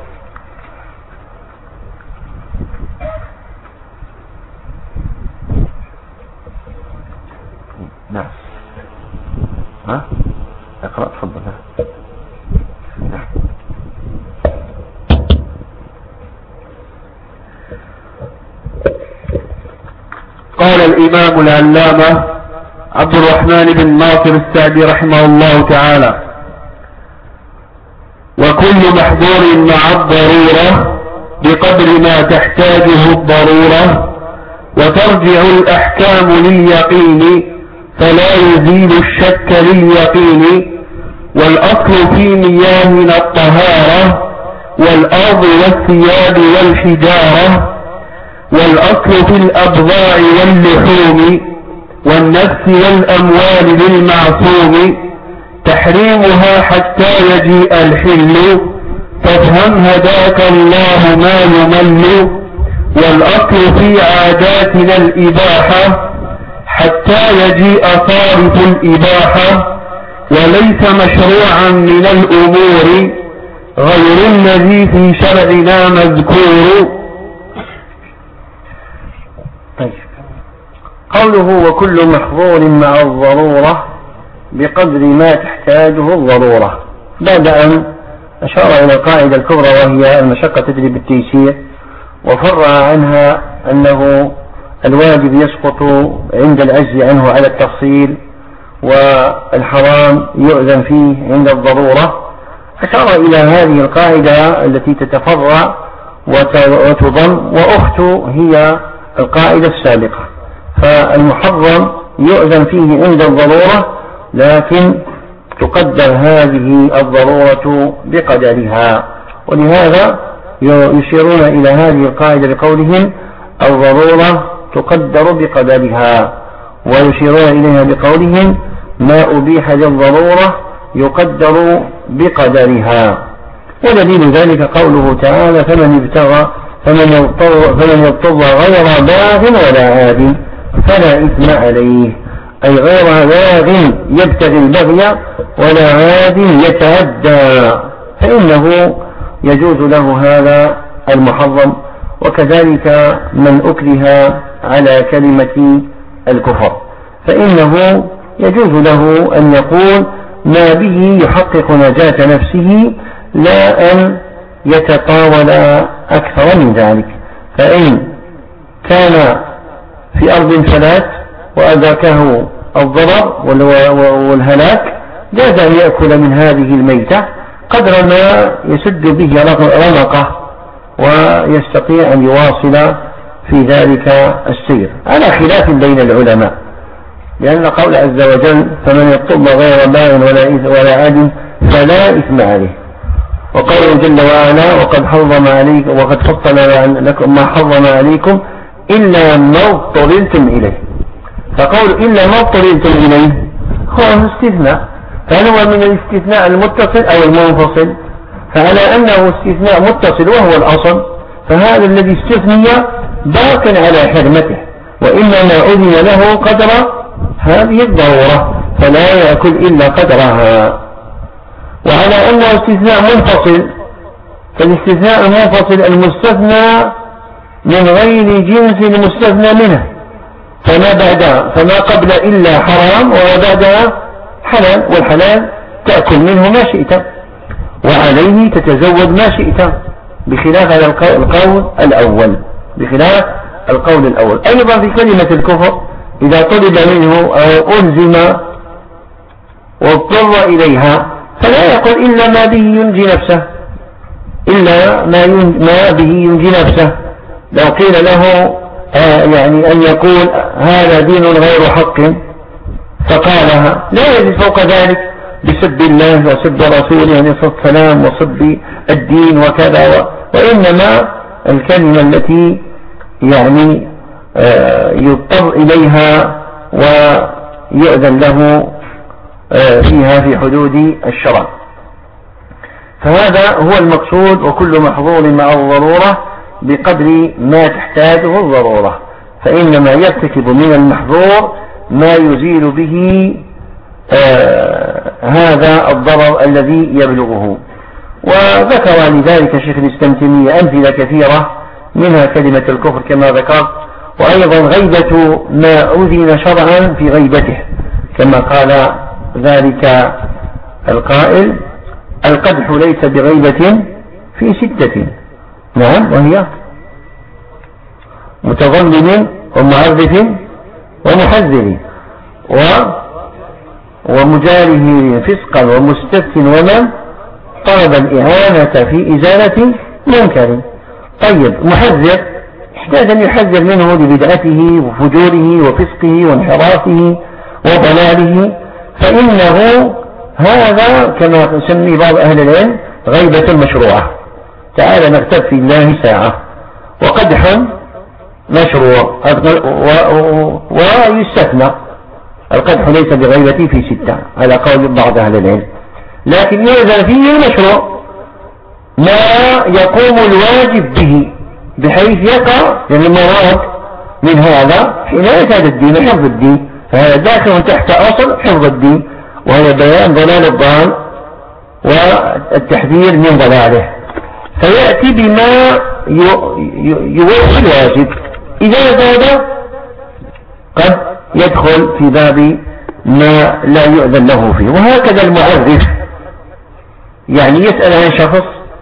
نعم. ها؟ اقرأ تفضل. نعم. قال الإمام العلامة عبد الرحمن بن ناصر السعدي رحمه الله تعالى: وكل محظور مع الضرورة بقدر ما تحتاجه الضرورة، وترجع الأحكام لليقين فلا يزيل الشك لليقين. والأصل في مياهنا الطهارة والأرض والثياب والحجارة، والأصل في الأبضاع واللحوم والنفس والأموال للمعصوم تحريمها حتى يجيء الحل، فافهم هداك الله ما يمل. والأصل في عاداتنا الإباحة حتى يجيء صارف الإباحة، وليس مشروعا من الأمور غير الذي في شرعنا مذكور. طيب. قوله: وكل محظور مع الضرورة بقدر ما تحتاجه الضرورة، بعد أن أشار إلى القاعدة الكبرى وهي المشقة تجري بالتيسير، وفرع عنها أنه الواجب يسقط عند العجز عنه على التفصيل، والحرام يؤذن فيه عند الضرورة. أشار إلى هذه القاعدة التي تتفرع وتضم، وأخت هي القاعدة السابقة. فالمحرم يؤذن فيه عند الضرورة، لكن تقدر هذه الضرورة بقدرها. ولهذا يشيرون إلى هذه القاعدة بقولهم: الضرورة تقدر بقدرها، ويشيرون إليها بقولهم: ما أبيح للضرورة يقدر بقدرها. ودليل ذلك قوله تعالى: فمن ابتغى فمن يضطر, فمن يضطر غير باغ ولا عاد فلا إثم عليه، أي غير باغ يبتغي البغي ولا عاد يتعدى، فإنه يجوز له هذا المحرم. وكذلك من أكره على كلمة الكفر فإنه يجوز له أن يقول ما به يحقق نجاة نفسه، لا أن يتطاول أكثر من ذلك. فإن كان في أرض فلات وأذاكه الضرر والهلاك جاز أن يأكل من هذه الميتة قدر ما يسد به رمقه ويستطيع أن يواصل في ذلك السير، على خلاف بين العلماء، لأن قول عز وجل: فمن يضطر غير باغ ولا عاد فلا إثم عليه. وقوله جل وعلا: وقد حرم عليكم وقد فصل لكم ما حرم عليكم إلا ما اضطررتم إليه. فقول إلا ما اضطررتم إليه هو استثناء، فهل هو من الاستثناء المتصل أو المنفصل؟ فعلى أنه استثناء متصل وهو الأصل، فهذا الذي استثني باق على حرمته، وإنما أذن له قدر هذه الضرورة فلا يأكل إلا قدرها. وعلى أنه استثناء منفصل، فالاستثناء المنفصل المستثنى من غير جنس المستثنى منه، فما بعدها فما قبل إلا حرام وما بعدها حلال، والحلال تأكل منه ما شئت وعليه تتزود ما شئت، بخلاف هذا القول الأول بخلاف القول الأول. أيضا في كلمة الكفر إذا طلب منه أو ألزم واضطر إليها فلا يقول إلا ما به ينجي نفسه، إلا ما, ما به ينجي نفسه. لو قيل له آه يعني أن يقول هذا دين غير حق فقالها لا يجد فوق ذلك بسب الله وسب رسوله عليه الصلاة والسلام وسب الدين وكذا، وإنما الكلمة التي يعني آه يضطر إليها يؤذن له فيها في حدود الشرع. فهذا هو المقصود، وكل محظور مع الضرورة بقدر ما تحتاجه الضرورة، فإنما يرتكب من المحظور ما يزيل به آه هذا الضرر الذي يبلغه. وذكر لذلك شيخ الإسلام تيمية أمثلة كثيرة، منها كلمة الكفر كما ذكرت، وأيضا غيبة ما أذن شرعا في غيبته، كما قال ذلك القائل: القدح ليس بغيبة في ستة، نعم، وهي متظلم ومعرف ومحذر و ومجاره فسقا ومستفت ومن طلب الإعانة في إزالة منكر. طيب، محذر احتاج أن يحذر منه لبدعته وفجوره وفسقه وانحرافه وضلاله، فإنه هذا كما يسمي بعض أهل العلم غيبة مشروعة. تعالى نغتب في الله ساعة، وقدح مشروع ويستثنى القدح ليس بغيبة في ستة على قول بعض أهل العلم، لكن يؤذن فيه المشروع ما يقوم الواجب به بحيث يقع، يعني المراد من هذا حماية هذا الدين وحفظ الدين، فهذا داخل تحت أصل حفظ الدين، وهي بيان ضلال الضال والتحذير من ضلاله، فيأتي بما يوفي الواجب. إذا زاد قد يدخل في باب ما لا يؤذن له فيه. وهكذا المعرف، يعني يسأل عن شخص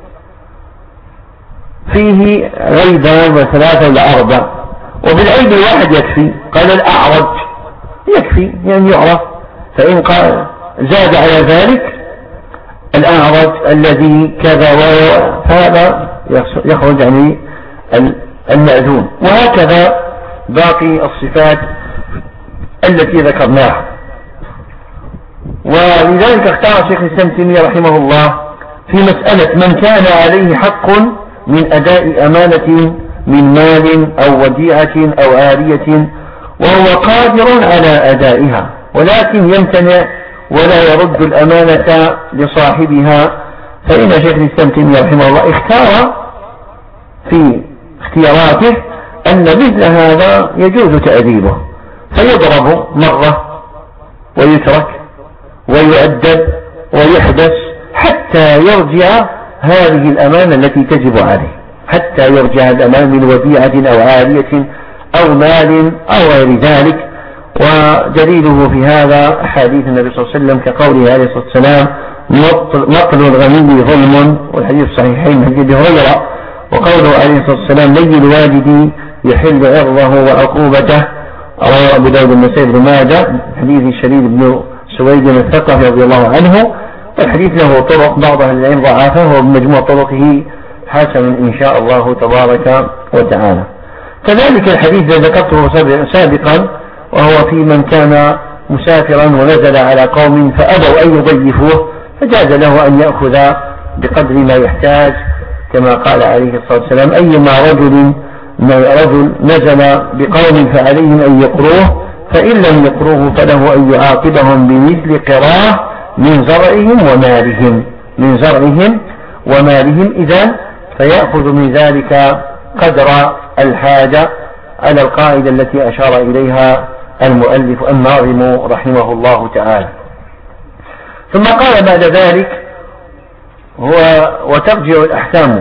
فيه عيبان وثلاثة ولا أربع، وبالعيب الواحد يكفي، قال الأعرج يكفي يعني يعرف، فإن قال زاد على ذلك الأعرج الذي كذا فهذا يخرج عن المأذون. وهكذا باقي الصفات التي ذكرناها. ولذلك اختار شيخ الإسلام تيمية رحمه الله في مسألة من كان عليه حق من أداء أمانة من مال أو وديعة أو عارية وهو قادر على أدائها ولكن يمتنع ولا يرد الأمانة لصاحبها، فإن شيخ الإسلام تيمية رحمه الله اختار في اختياراته أن مثل هذا يجوز تأديبه، فيضرب مرة ويترك ويؤدب ويحبس حتى يرجع هذه الأمانة التي تجب عليه، حتى يرجع الأمان من وديعة أو عارية أو مال أو غير ذلك. ودليله في هذا حديث النبي صلى الله عليه وسلم كقوله عليه الصلاة والسلام: نقل الغني ظلم، والحديث الصحيحين من حديث أبي هريرة، وقوله عليه الصلاة والسلام: لي الوالد يحل عرضه وعقوبته، رواه أبو داود النسائي بن ماجه حديث شريد بن سويد الثقفي رضي الله عنه. والحديث له طرق بعض أهل العلم ضعفه، وبمجموع طرقه حسن إن شاء الله تبارك وتعالى. كذلك الحديث الذي ذكرته سابقا وهو في من كان مسافرا ونزل على قوم فأبوا أن يضيفوه فجاز له أن يأخذ بقدر ما يحتاج، كما قال عليه الصلاة والسلام: أيما رجل رجل نزل بقوم فعليهم أن يقروه، فإن لم يقروه فله أن يعاقبهم بمثل قراه من زرعهم ومالهم من زرعهم ومالهم إذن فيأخذ من ذلك قدر الحاجة على القاعدة التي أشار إليها المؤلف الناظم رحمه الله تعالى. ثم قال بعد ذلك: هو وترجع الأحكام،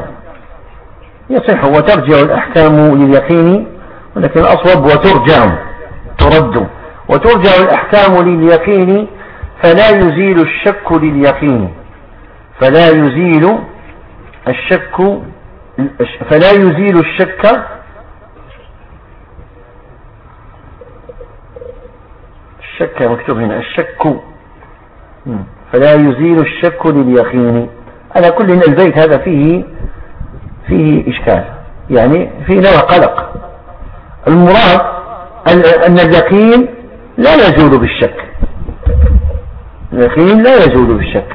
يصح وترجع الأحكام لليقين، ولكن الأصوب وترجع ترد، وترجع الأحكام لليقين فلا يزيل الشك لليقين فلا يزيل الشك فلا يزيل الشك الشك مكتوب هنا الشك فلا يزيل الشك لليقين. على كل البيت هذا فيه فيه إشكال، يعني فيه نوع قلق. المراد أن اليقين لا يزول بالشك، اليقين لا يزول بالشك،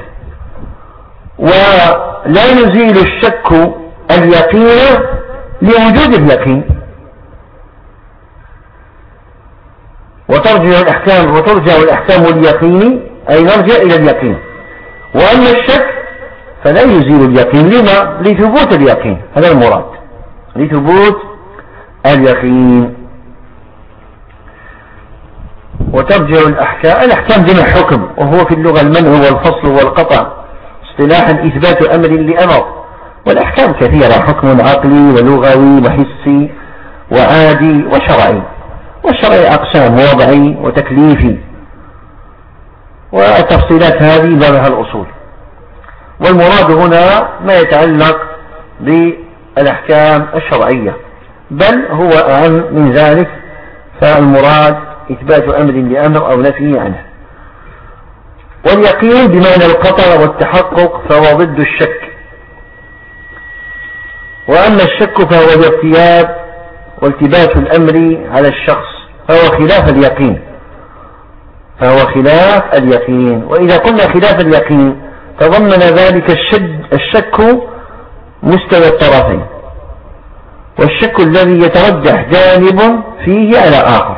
ولا يزيل الشك اليقين لوجود اليقين، وترجع الأحكام وترجع الأحكام اليقيني، أي نرجع إلى اليقين. وأما الشك فلا يزيل اليقين. لما؟ لثبوت اليقين، هذا المراد، لثبوت اليقين. وترجع الأحكام، الأحكام جمع حكم، وهو في اللغة المنع والفصل والقطع، اصطلاحا إثبات أمر لأمر. والأحكام كثيرة، حكم عقلي ولغوي وحسي وعادي وشرعي. والشرعي أقسام، وضعي وتكليفي، والتفصيلات هذه بابها الأصول. والمراد هنا ما يتعلق بالأحكام الشرعية، بل هو أهم من ذلك، فالمراد إثبات أمر لأمر أو نفي عنه. واليقين بمعنى القطع والتحقق، فهو ضد الشك. وأما الشك فهو الارتياب والتباس الأمر على الشخص، فهو خلاف اليقين، فهو خلاف اليقين. وإذا قلنا خلاف اليقين تضمن ذلك الشد الشك مستوى الطرفين، والشك الذي يترجح جانب فيه على آخر،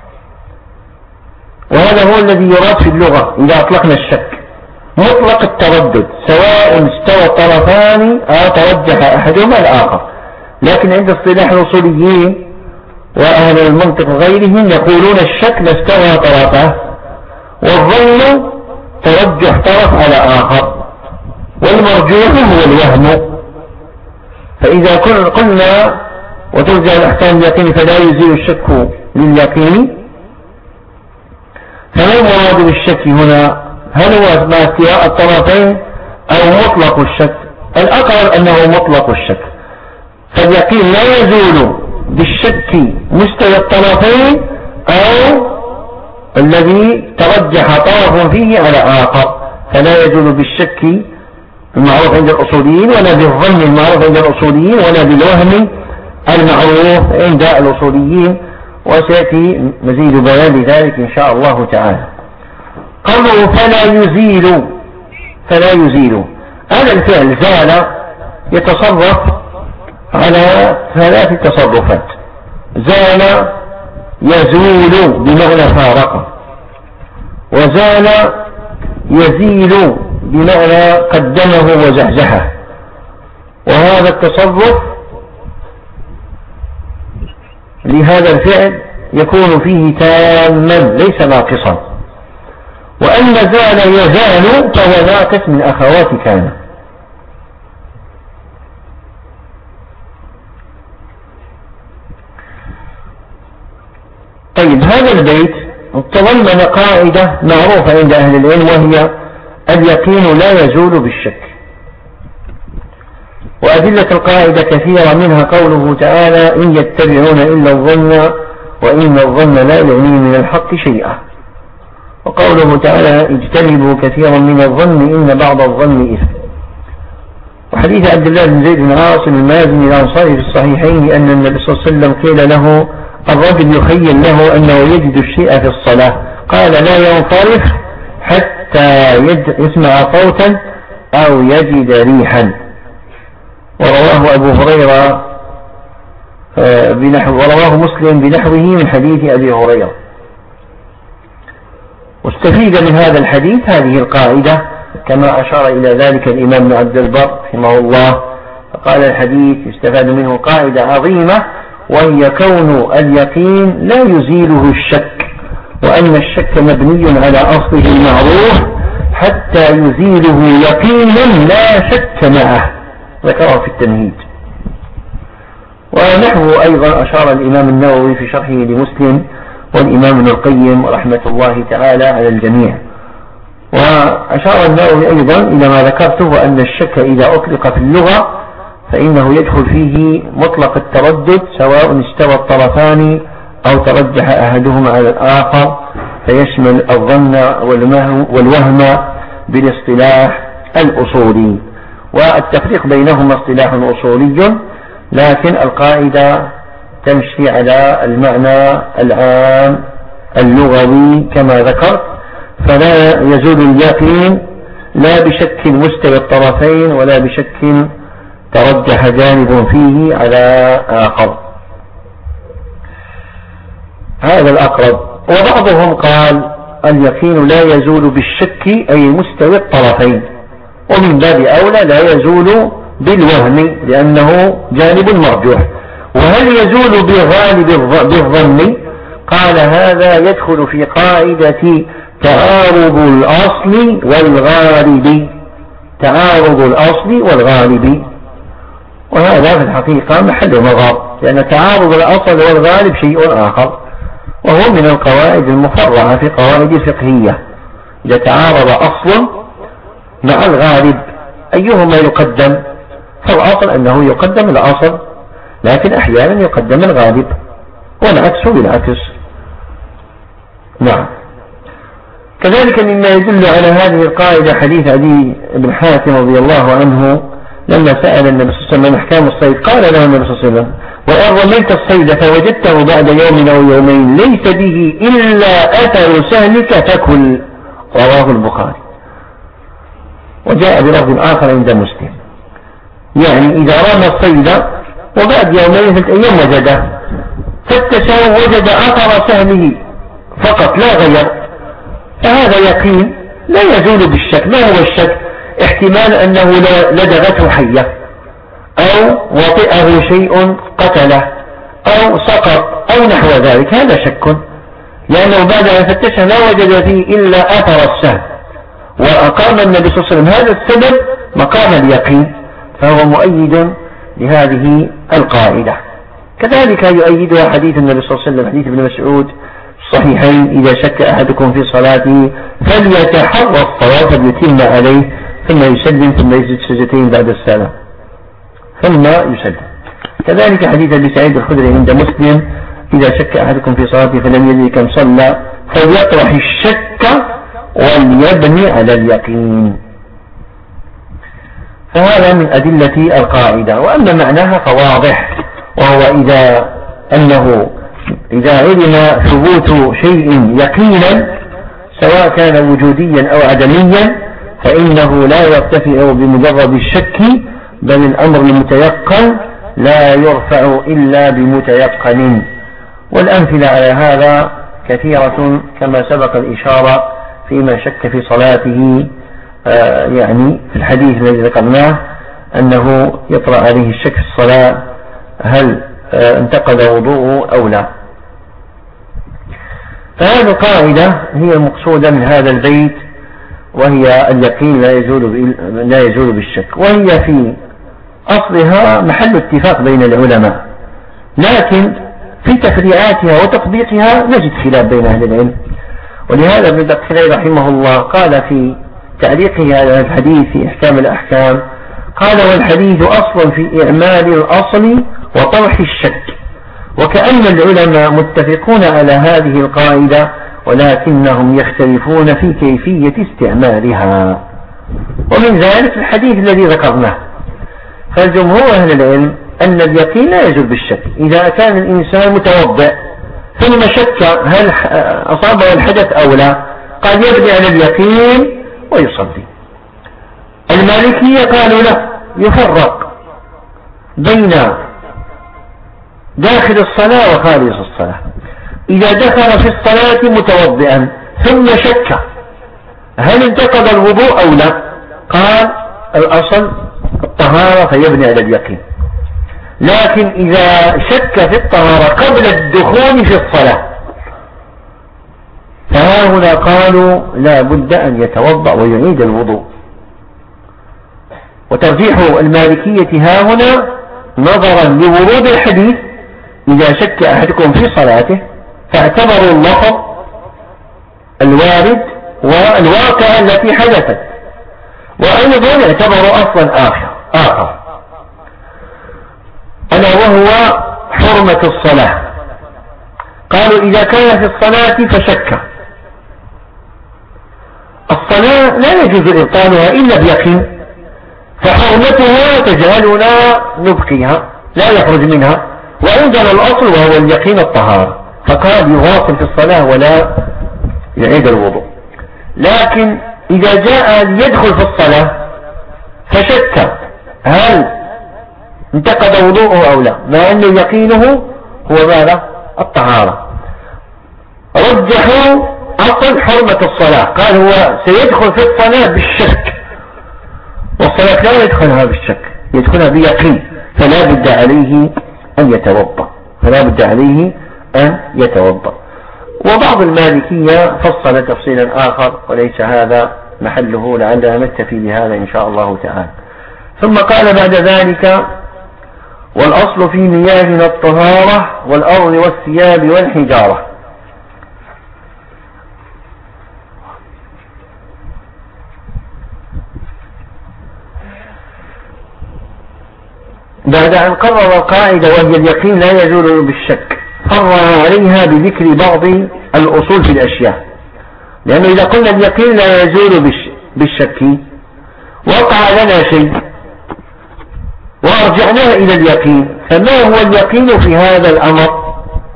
وهذا هو الذي يراد في اللغة إذا أطلقنا الشك، مطلق التردد، سواء استوى الطرفان أو ترجح أحدهما الآخر. لكن عند اصطلاح الأصوليين وأهل المنطق غيرهم يقولون الشك ما استوى طرفه، والظن ترجح طرف على آخر، والمرجوح هو الوهم. فإذا قلنا وترجع الأحكام اليقين فلا يزيل الشك لليقين، فما المراد بالشك هنا؟ هل هو ما استواء الطرفين أو مطلق الشك؟ الأقرب أنه مطلق الشك، فاليقين لا يزول بالشك مستوى الطرفين أو الذي ترجح طرف فيه على آخر، فلا يزول بالشك المعروف عند الأصوليين، ولا بالظن المعروف عند الأصوليين، ولا بالوهم المعروف عند الأصوليين. وسيأتي مزيد بيان ذلك إن شاء الله تعالى. قوله فلا يزيل، فلا يزيل، هذا الفعل زال يتصرف على ثلاث تصرفات. زال يزول بمعنى فارق، وزال يزيل بمعنى قدمه وزحزحه. وهذا التصرف لهذا الفعل يكون فيه تاما ليس ناقصا. وأما زال يزال فهو ناقص من أخوات كان. طيب، هذا البيت تضمن قاعدة معروفة عند أهل العلم، وهي اليقين لا يزول بالشك. وأدلة القاعدة كثيرة، منها قوله تعالى إن يتبعون إلا الظن وإن الظن لا يغني من الحق شيئا. وقوله تعالى اجتنبوا كثيرا من الظن إن بعض الظن إثم. وحديث عبد الله بن زيد بن عاصم المازني الأنصاري في الصحيحين أن النبي صلى الله عليه وسلم قيل له الرجل يخيل له أنه يجد الشيء في الصلاة، قال لا ينصرف حتى يسمع صوتا أو يجد ريحا. ورواه أبو هريرة بنحو، ورواه مسلم بنحوه من حديث أبي هريرة. واستفيد من هذا الحديث هذه القاعدة كما أشار إلى ذلك الإمام ابن عبد البر رحمه الله، فقال الحديث يستفاد منه قاعدة عظيمة، وهي كون اليقين لا يزيله الشك، وأن الشك مبني على أصله المعروف حتى يزيله يقينا لا شك معه، ذكره في التمهيد. ونحو أيضا أشار الإمام النووي في شرحه لمسلم، والإمام ابن القيم رحمة الله تعالى على الجميع. وأشار النووي أيضا إلى ما ذكرته، أن الشك إذا أطلق في اللغة فإنه يدخل فيه مطلق التردد، سواء استوى الطرفان أو ترجح أحدهما على الآخر، فيشمل الظن والوهم بالاصطلاح الأصولي. والتفريق بينهما اصطلاح أصولي، لكن القاعدة تمشي على المعنى العام اللغوي كما ذكرت. فلا يزول اليقين لا بشك مستوى الطرفين ولا بشك ترجح جانب فيه على آخر، هذا الأقرب. وبعضهم قال اليقين لا يزول بالشك أي مستوي الطرفين، ومن باب أولى لا يزول بالوهم لأنه جانب مرجوح. وهل يزول بغالب بالظن؟ قال هذا يدخل في قاعدة تعارض الأصل والغالب، تعارض الأصل والغالب، وهذا في الحقيقة محل نظر، لأن تعارض الأصل والغالب شيء آخر، وهو من القواعد المفرعة في قواعد الفقهية. إذا تعارض أصل مع الغالب أيهما يقدم؟ فالأصل أنه يقدم الأصل، لكن أحيانا يقدم الغالب، والعكس بالعكس. نعم. كذلك مما يدل على هذه القاعدة حديث عدي بن حاتم رضي الله عنه لما سأل النبي صلى الله عليه وسلم عن أحكام الصيد، قال له النبي صلى الله عليه وسلم وإن رميت الصيد فوجدته بعد يوم أو يومين ليس به إلا أثر سهلك فكل، رواه البخاري. وجاء بلفظ آخر عند مسلم، يعني إذا رمى الصيد وبعد يومين ثلاثة أيام وجده فتشه وجد أثر سهله فقط لا غير، فهذا يقين لا يزول بالشك. ما هو الشك؟ احتمال أنه لدغته حية أو وطئه شيء قتله أو سقط أو نحو ذلك، هذا شك، لأنه بعد أن فتشه لا وجد فيه إلا أثر السهم، وأقام النبي صلى الله عليه وسلم هذا السبب مقام اليقين، فهو مؤيد لهذه القاعدة. كذلك يؤيدها حديث النبي صلى الله عليه وسلم حديث ابن مسعود الصحيحين إذا شك أحدكم في صلاته فليتحرى الصلاة فليتم عليه ثم يسلم ثم يسجد سجدتين بعد السلام ثم يسلم. كذلك حديث ابي سعيد الخدري عند مسلم إذا شك أحدكم في صلاته فلم يدري كم صلى فليطرح الشك وليبني على اليقين. فهذا من أدلة القاعدة. وأما معناها فواضح، وهو إذا أنه إذا علم ثبوت شيء يقينا سواء كان وجوديا أو عدميا فإنه لا يرتفع بمجرد الشك، بل الأمر المتيقن لا يرفع إلا بمتيقن. والأمثلة على هذا كثيرة كما سبق الإشارة فيما شك في صلاته، آه يعني في الحديث الذي ذكرناه أنه يطرأ عليه الشك في الصلاة هل آه انتقد وضوءه أو لا. فهذه القاعدة هي المقصودة من هذا البيت، وهي اليقين لا يزول لا يزول بالشك، وهي في أصلها محل اتفاق بين العلماء، لكن في تفريعاتها وتطبيقها نجد خلاف بين أهل العلم. ولهذا ابن دقيق رحمه الله قال في تعليقه على الحديث في إحكام الأحكام قال والحديث أصل في إعمال الأصل وطرح الشك، وكأن العلماء متفقون على هذه القاعدة ولكنهم يختلفون في كيفية استعمالها. ومن ذلك الحديث الذي ذكرناه، فالجمهور أهل العلم أن اليقين لا يزول بالشك. إذا كان الإنسان متوضئ ثم شك هل أصابه الحدث أو لا قال يبني على اليقين ويصلي. المالكية قالوا لا، يفرق بين داخل الصلاة وخارج الصلاة. إذا دخل في الصلاة متوضئا ثم شك هل انتقض الوضوء أو لا قال الأصل الطهارة فيبني على اليقين. لكن إذا شك في الطهارة قبل الدخول في الصلاة فهؤلاء قالوا لا بد أن يتوضأ ويعيد الوضوء. وترجيح المالكية ها هنا نظرا لورود الحديث إذا شك أحدكم في صلاته فاعتبروا اللفظ الوارد والواقع التي حدثت، وأيضا اعتبروا أصلا آخر آخر ألا وهو حرمة الصلاة. قالوا إذا كان في الصلاة فشك الصلاة لا يجوز إبطالها إلا بيقين، فحرمتها تجعلنا نبقيها لا يخرج منها، وعندنا الأصل وهو اليقين الطهارة، فقال يواصل في الصلاة ولا يعيد الوضوء. لكن إذا جاء ليدخل في الصلاة فشك هل انتقد وضوءه أو لا، مع أن يقينه هو ماذا؟ الطهارة. رجحوا أصل حرمة الصلاة، قال هو سيدخل في الصلاة بالشك، والصلاة لا يدخلها بالشك، يدخلها بيقين، فلا بد عليه أن يتوضأ فلا بد عليه أن يتوضأ. وبعض المالكية فصل تفصيلا آخر وليس هذا محله، لعلنا نكتفي بهذا إن شاء الله تعالى. ثم قال بعد ذلك: والأصل في مياهنا الطهارة والأرض والثياب والحجارة. بعد أن قرر القاعدة وهي اليقين لا يزول بالشك، قرر عليها بذكر بعض الأصول في الأشياء، لأنه إذا قلنا اليقين لا يزول بالشك وقع لنا شيء وأرجعناه إلى اليقين، فما هو اليقين في هذا الأمر؟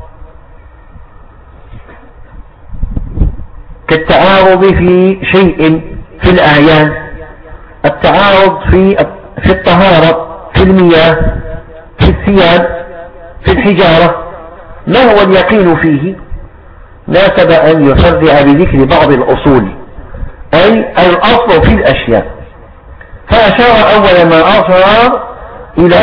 كالتعارض في شيء في الأعيان، التعارض في في الطهارة، في المياه، في الثياب، في الحجارة، ما هو اليقين فيه؟ ناسب أن يفرع بذكر بعض الأصول، أي الأصل في الأشياء. فأشار أول ما أشار إلى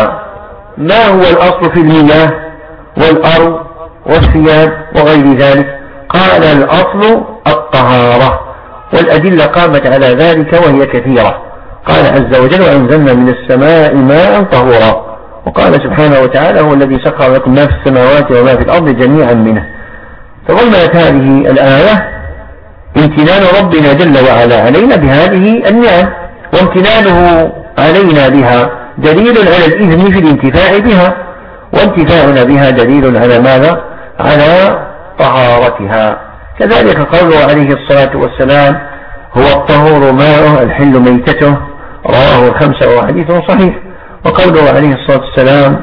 ما هو الأصل في المياه والأرض والثياب وغير ذلك، قال الأصل الطهارة، والأدلة قامت على ذلك وهي كثيرة. قال عز وجل: وأنزلنا من السماء ماء طهورا، وقال سبحانه وتعالى: هو الذي سخر لكم ما في السماوات وما في الأرض جميعا منه. تضمنت هذه الآية امتنان ربنا جل وعلا علينا بهذه النعم، وامتنانه علينا بها دليل على الإذن في الانتفاع بها، وانتفاعنا بها دليل على ماذا؟ على طهارتها. كذلك قوله عليه الصلاة والسلام: هو الطهور ماءه الحل ميتته، رواه الخمسة وحديث صحيح. وقوله عليه الصلاة والسلام: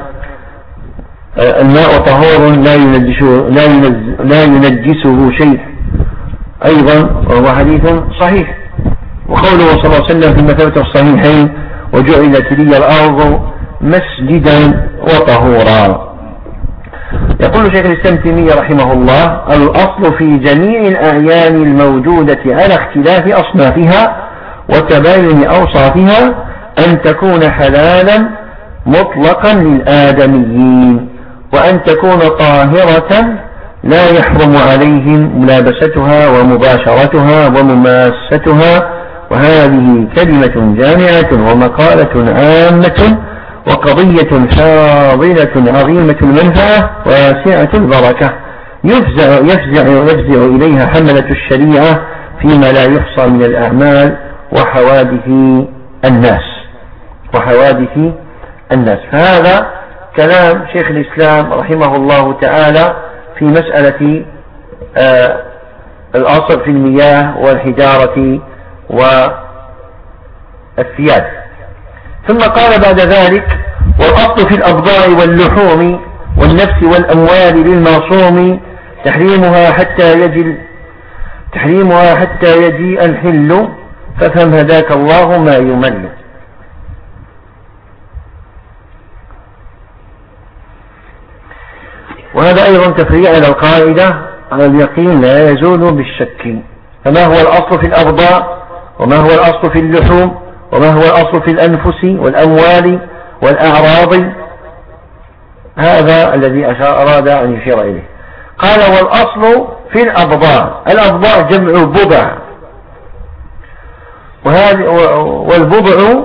الماء طهور لا ينجسه, لا ينجسه, لا ينجسه شيء، أيضا وهو حديث صحيح. وقوله صلى الله عليه وسلم في مثبت الصحيحين: وجعلت لي الأرض مسجدا وطهورا. يقول شيخ الإسلام تيمية رحمه الله: الأصل في جميع الأعيان الموجودة على اختلاف أصنافها وتباين أوصافها أن تكون حلالا مطلقا للآدميين، وأن تكون طاهرة لا يحرم عليهم ملابستها ومباشرتها ومماستها. وهذه كلمة جامعة ومقالة عامة وقضية فاضلة عظيمة المنفعة واسعة البركة، يفزع, يفزع, يفزع إليها حملة الشريعة فيما لا يحصى من الأعمال وحوادث الناس وحوادث الناس. فهذا كلام شيخ الإسلام رحمه الله تعالى في مسألة آه الأصل في المياه والحجارة والثياب. ثم قال بعد ذلك: والأصل في الأبضاع واللحوم والنفس والأموال للمعصوم تحريمها حتى يجي تحريمها حتى يجيء الحل، ففهم هداك الله ما يمل. وهذا أيضا تفريع على القاعدة على اليقين لا يزول بالشك. فما هو الأصل في الأبضاع، وما هو الأصل في اللحوم، وما هو الأصل في الأنفس والأموال والأعراض؟ هذا الذي أراد أن يشير إليه. قال: والأصل في الأبضاع. الأبضاع جمع بضع، والبضع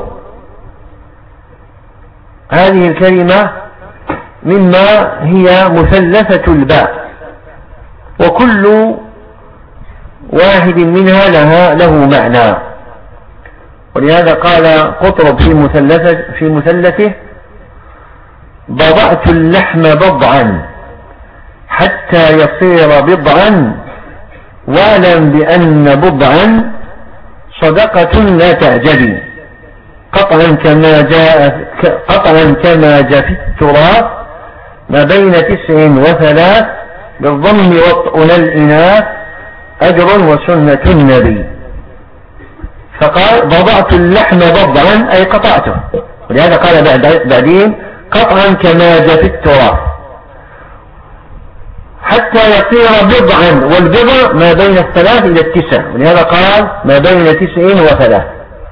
هذه الكلمة مما هي مثلثة الباء، وكل واحد منها لها له معنى. ولهذا قال قطرب في مثلثه, في مثلثه: بضعت اللحم بضعا حتى يصير بضعا، واعلم بأن بضعا صدقة لا تعجبي، قطعا كما جاء قطعا كما جاء في التراث ما بين تسع وثلاث بالضم وطئنا الإناث أجر وسنة النبي. فقال: بضعت اللحم بضعا أي قطعته. ولهذا قال بعدين: قطعا كما جاء في التراث حتى يصير بضعا، والبضع ما بين الثلاث إلى التسع، ولهذا قال ما بين تسع وثلاث.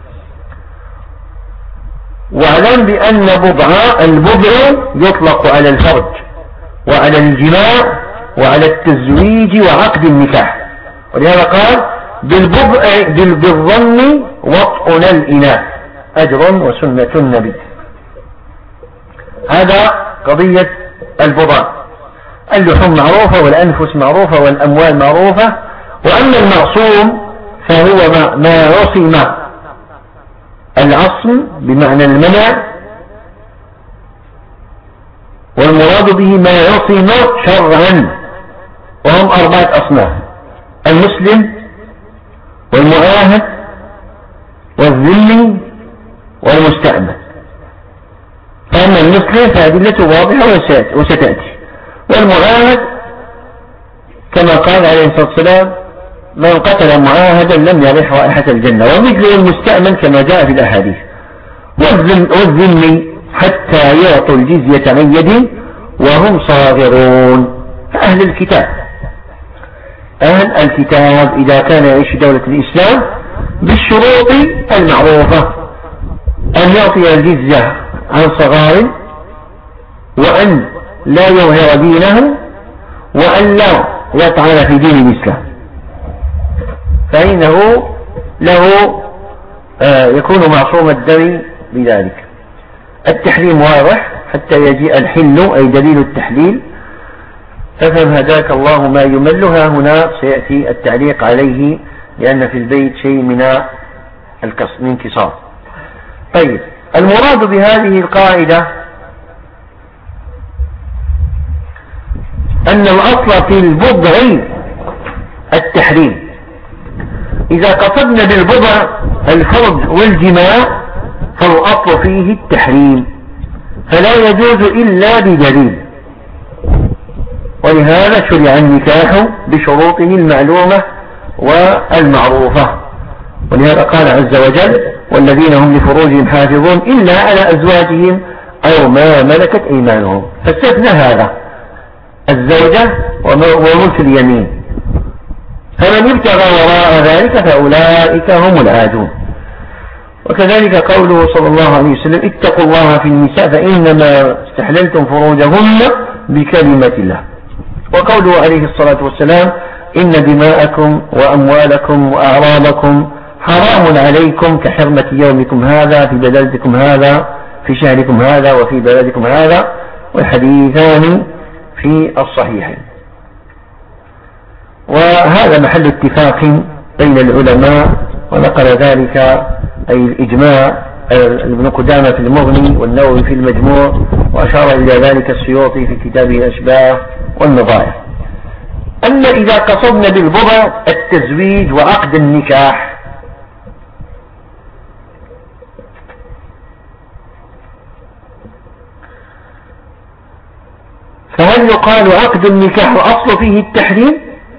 واعلم بأن بضع البضع يطلق على الفرج وعلى الجماع وعلى التزويج وعقد النكاح، ولهذا قال بالبضع بالظن وطئنا الإناث أجر وسنة النبي. هذا قضية البضع. اللحوم معروفة والأنفس معروفة والأموال معروفة. وأما المعصوم فهو ما, ما عصم، العصم بمعنى المنع، والمراد به ما عصم شرعا، وهم أربعة أصناف: المسلم والمعاهد والذمي والمستأمن. فأما المسلم فأدلته واضحة وستأتي، والمعاهد كما قال عليه الصلاة والسلام من قتل معاهدا لم يرح رائحة الجنة، ومثل المستأمن كما جاء في الأحاديث. والذمي حتى يعطوا الجزية عن يد وهم صاغرون. فأهل الكتاب أهل الكتاب إذا كان يعيش دولة الإسلام بالشروط المعروفة: أن يعطي الجزية عن صغار، وأن لا يظهر دينه، وأن لا يطعن في دين الإسلام، فإنه له آه يكون معصوم الدم بذلك. التحريم واضح حتى يجيء الحل أي دليل التحليل. ففهم هداك الله ما يملها. هنا سيأتي التعليق عليه لأن في البيت شيء من الانكسار. طيب، المراد بهذه القاعدة أن الأصل في البضع التحريم. إذا قصدنا بالبضع الفرج والجماع فالأصل فيه التحريم، فلا يجوز إلا بدليل، ولهذا شرع النكاح بشروطه المعلومة والمعروفة. ولهذا قال عز وجل: والذين هم لفروجهم حافظون إلا على أزواجهم أو ما ملكت أيمانهم. فاستثنى هذا الزوجة وملك اليمين، فمن ابتغى وراء ذلك فأولئك هم العادون. وكذلك قوله صلى الله عليه وسلم: اتقوا الله في النساء فإنما استحللتم فروجهن بكلمة الله. وقوله عليه الصلاة والسلام: إن دماءكم وأموالكم وأعراضكم حرام عليكم كحرمة يومكم هذا في بلدكم هذا في شهركم هذا وفي بلدكم هذا، والحديثان في الصحيحين. وهذا محل اتفاق بين العلماء، ونقل ذلك أي الإجماع ابن قدامة في المغني والنووي في المجموع، وأشار إلى ذلك السيوطي في كتابه الأشباه والنظائر. أما إذا قصدنا بالبضع التزويج وعقد النكاح فهل يقال عقد النكاح أصل فيه التحريم؟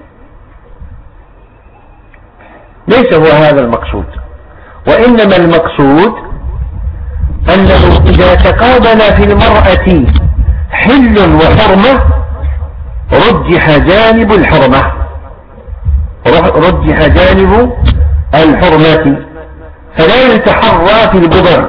ليس هو هذا المقصود، وإنما المقصود أنه إذا تقابل في المرأة حل وحرمة رجح جانب الحرمة رجح جانب الحرمة فلا يتحرى في البضع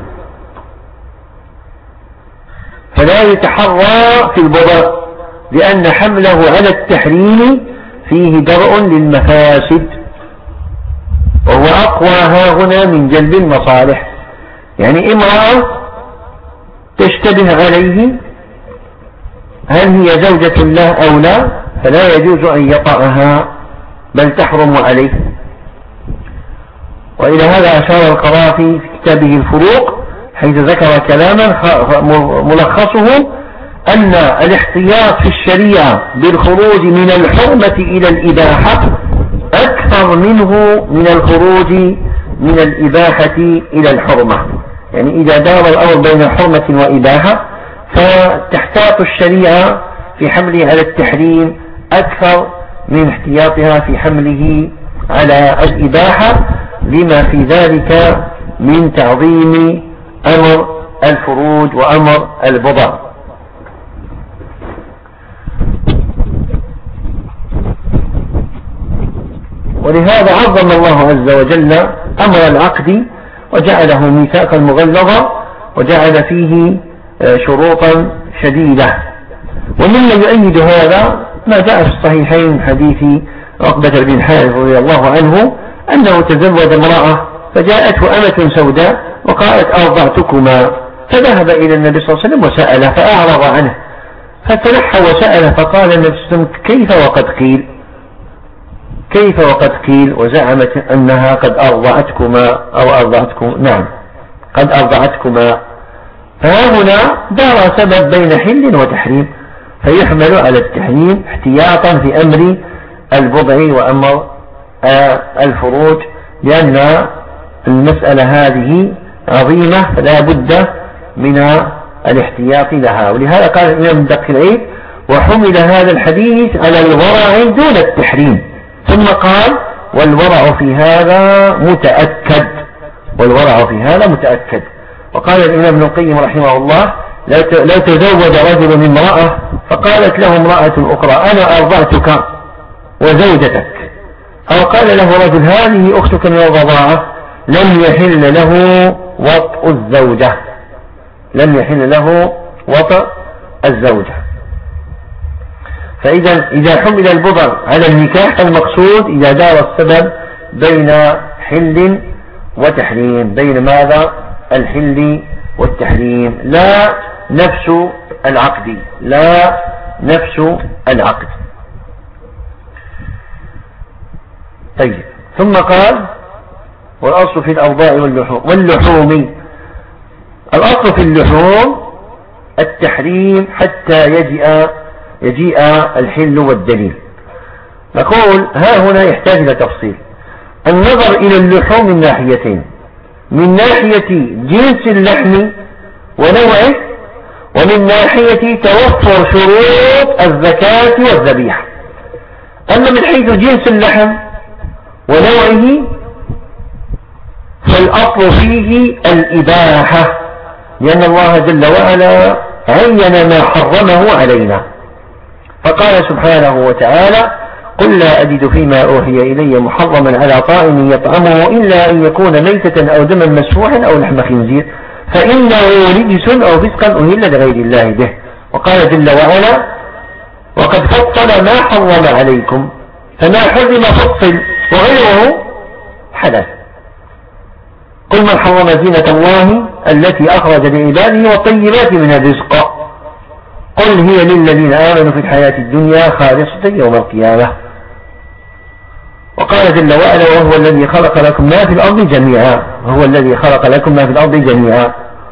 فلا يتحرى في البضع لأن حمله على التحريم فيه درء للمفاسد، وهو أقوى ها هنا من جلب المصالح. يعني امرأة تشتبه عليه هل هي زوجة له أو لا، فلا يجوز أن يطأها بل تحرم عليه. وإلى هذا أشار القرافي في كتابه الفروق حيث ذكر كلاما ملخصه أن الاحتياط في الشريعة بالخروج من الحرمة إلى الإباحة أكثر منه من الخروج من الإباحة إلى الحرمة. يعني إذا دار الأمر بين حرمة وإباحة فتحتاط الشريعة في حمله على التحريم أكثر من احتياطها في حمله على الإباحة، لما في ذلك من تعظيم أمر الفروج وأمر البضع. ولهذا عظم الله عز وجل أمر العقد وجعله ميثاقا مغلظا وجعل فيه شروطا شديدة. ومما يؤيد هذا ما جاء في الصحيحين من حديث عقبة بن حارث رضي الله عنه أنه تزوج امرأة فجاءته أمة سوداء وقالت أرضعتكما، فذهب إلى النبي صلى الله عليه وسلم وسأله فأعرض عنه، فتنحى وسأله فقال النبي صلى الله عليه وسلم كيف وقد قيل كيف وقد قيل وزعمت أنها قد أرضعتكما أو أرضعتكم نعم قد أرضعتكما. فها هنا دار سبب بين حل وتحريم، فيحمل على التحريم احتياطا في أمر البضع وأمر الفروج، لأن المسألة هذه عظيمة فلا بد من الاحتياط لها. ولهذا قال الإمام دقيق العيد وحمل هذا الحديث على الورع دون التحريم، ثم قال والورع في هذا متأكد والورع في هذا متأكد. وقال الإمام ابن القيم رحمه الله لو تزوج رجل من امرأة فقالت له امرأة أخرى أنا أرضعتك وزوجتك، أو قال له رجل هذه أختك من الرضاعة، لم يحل له وطء الزوجة لم يحل له وطء الزوجة. فإذا إذا حمل البضع على النكاح فالمقصود إذا دار السبب بين حل وتحريم، بين ماذا الحل والتحريم، لا نفس العقد لا نفس العقد. طيب ثم قال والأصل في الأوضاع واللحوم واللحوم الأصل في اللحوم التحريم حتى يجيء يجيء الحل والدليل. نقول ها هنا يحتاج إلى تفصيل. النظر إلى اللحوم من ناحيتين، من ناحية جنس اللحم ونوعه، ومن ناحية توفر شروط الزكاة والذبيحة. أما من حيث جنس اللحم ونوعه فالأصل فيه الإباحة، لأن الله جل وعلا عين ما حرمه علينا، فقال سبحانه وتعالى قل لا أجد فيما أوحي إلي محرما على طائم يطعمه إلا أن يكون ميتة أو دما مسفوحا أو لحم خنزير فإنه رجس أو فسقا أهل لغير الله به. وقال جل وعلا وقد فصل ما حرم عليكم فما حرم فصل وغيره حلال. قل من حرم زينة الله التي أخرج لعباده والطيبات من الرزق قل هي للذين آمنوا في الحياة الدنيا خالصة يوم القيامة. وقال جل وعلا وهو الذي خلق لكم ما في الأرض جميعا وهو الذي خلق لكم ما في الأرض جميعا.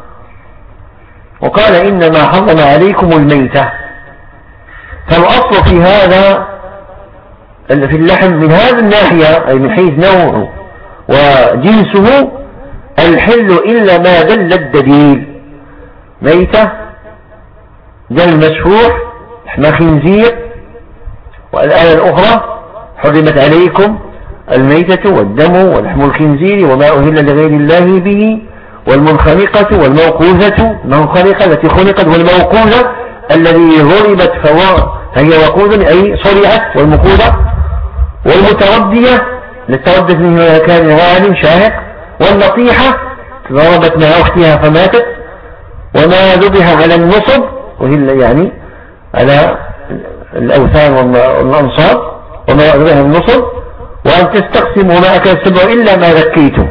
وقال إنما حرم عليكم الميتة. فالأصل في هذا في اللحم من هذه الناحية أي من حيث نوعه وجنسه الحل إلا ما دل الدليل، ميتة دم مسفوح لحم خنزير. والآية الأخرى حرمت عليكم الميتة والدم ولحم الخنزير وما أهل لغير الله به والمنخنقة والموقوذة المنخنقة التي خنقت والموقوذة الذي ضربت فهي وقوذ أي صرعت والمقوذة والمتردية لتردت من مكان غال شاهق والنطيحة ضربت مع أختها فماتت وما ذبح على النصب وهي يعني على الأوثان والأنصاب وما ذبح النصب وأن تستقسموا ما أكل السبع إلا ما ذكيتم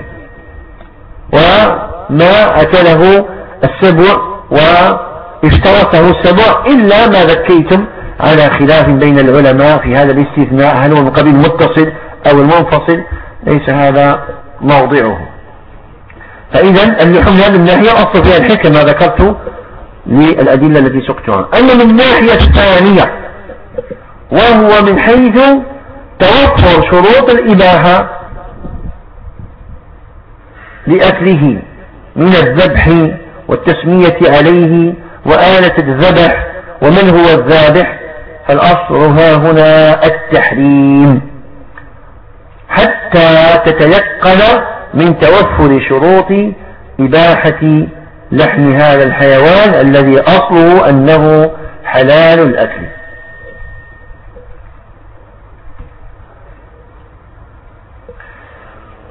وما أكله السبع واشترطه السبع إلا ما ذكيتم على خلاف بين العلماء في هذا الاستثناء هل هو من قبيل المتصل أو المنفصل ليس هذا موضعه. فإذا اللحوم هذه الناحية أصل فيها الحكم ما ذكرت للأدلة التي سقتها. أما من الناحية الثانية وهو من حيث توفر شروط الإباحة لأكله من الذبح والتسمية عليه وآلة الذبح ومن هو الذابح، فالأصل ها هنا التحريم حتى تتيقن من توفر شروط إباحة لحم هذا الحيوان الذي أصله أنه حلال الأكل.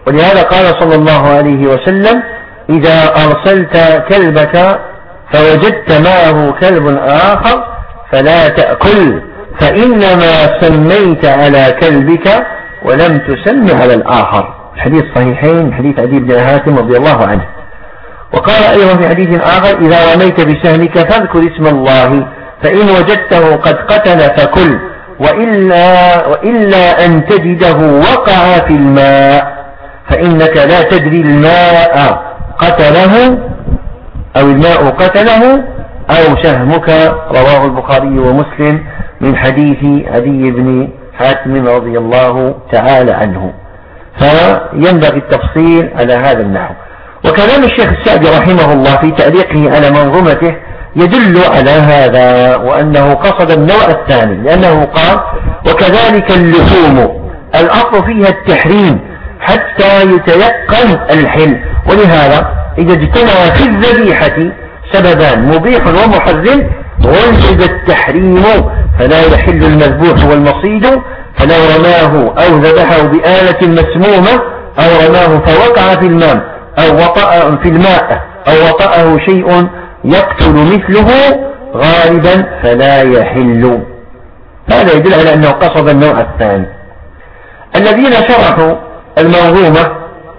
ولهذا قال صلى الله عليه وسلم: إذا أرسلت كلبك فوجدت معه كلب آخر فلا تأكل، فإنما سميت على كلبك ولم تسم على الآخر. الحديث صحيحين، حديث عدي بن هاتم رضي الله عنه. وقال أيضا في حديث آخر: إذا رميت بسهمك فاذكر اسم الله، فإن وجدته قد قتل فكل، وإلا, وإلا أن تجده وقع في الماء، فإنك لا تدري الماء قتله أو الماء قتله أو سهمك. رواه البخاري ومسلم من حديث عدي بن حاتم رضي الله تعالى عنه. فينبغي التفصيل على هذا النحو. وكلام الشيخ السعدي رحمه الله في تعليقه على منظومته يدل على هذا، وأنه قصد النوع الثاني، لأنه قال: وكذلك اللحوم الأصل فيها التحريم حتى يتيقن الحل. ولهذا إذا اجتمع في الذبيحة سببان مبيح ومحرم وجد التحريم، فلا يحل المذبوح والمصيد، فلو رماه أو ذبحه بآلة مسمومة أو رماه فوقع في الماء أو وطأ في الماء أو وطأه شيء يقتل مثله غالبا فلا يحل. هذا يدل على أنه قصد النوع الثاني. الذين شرحوا المنظومة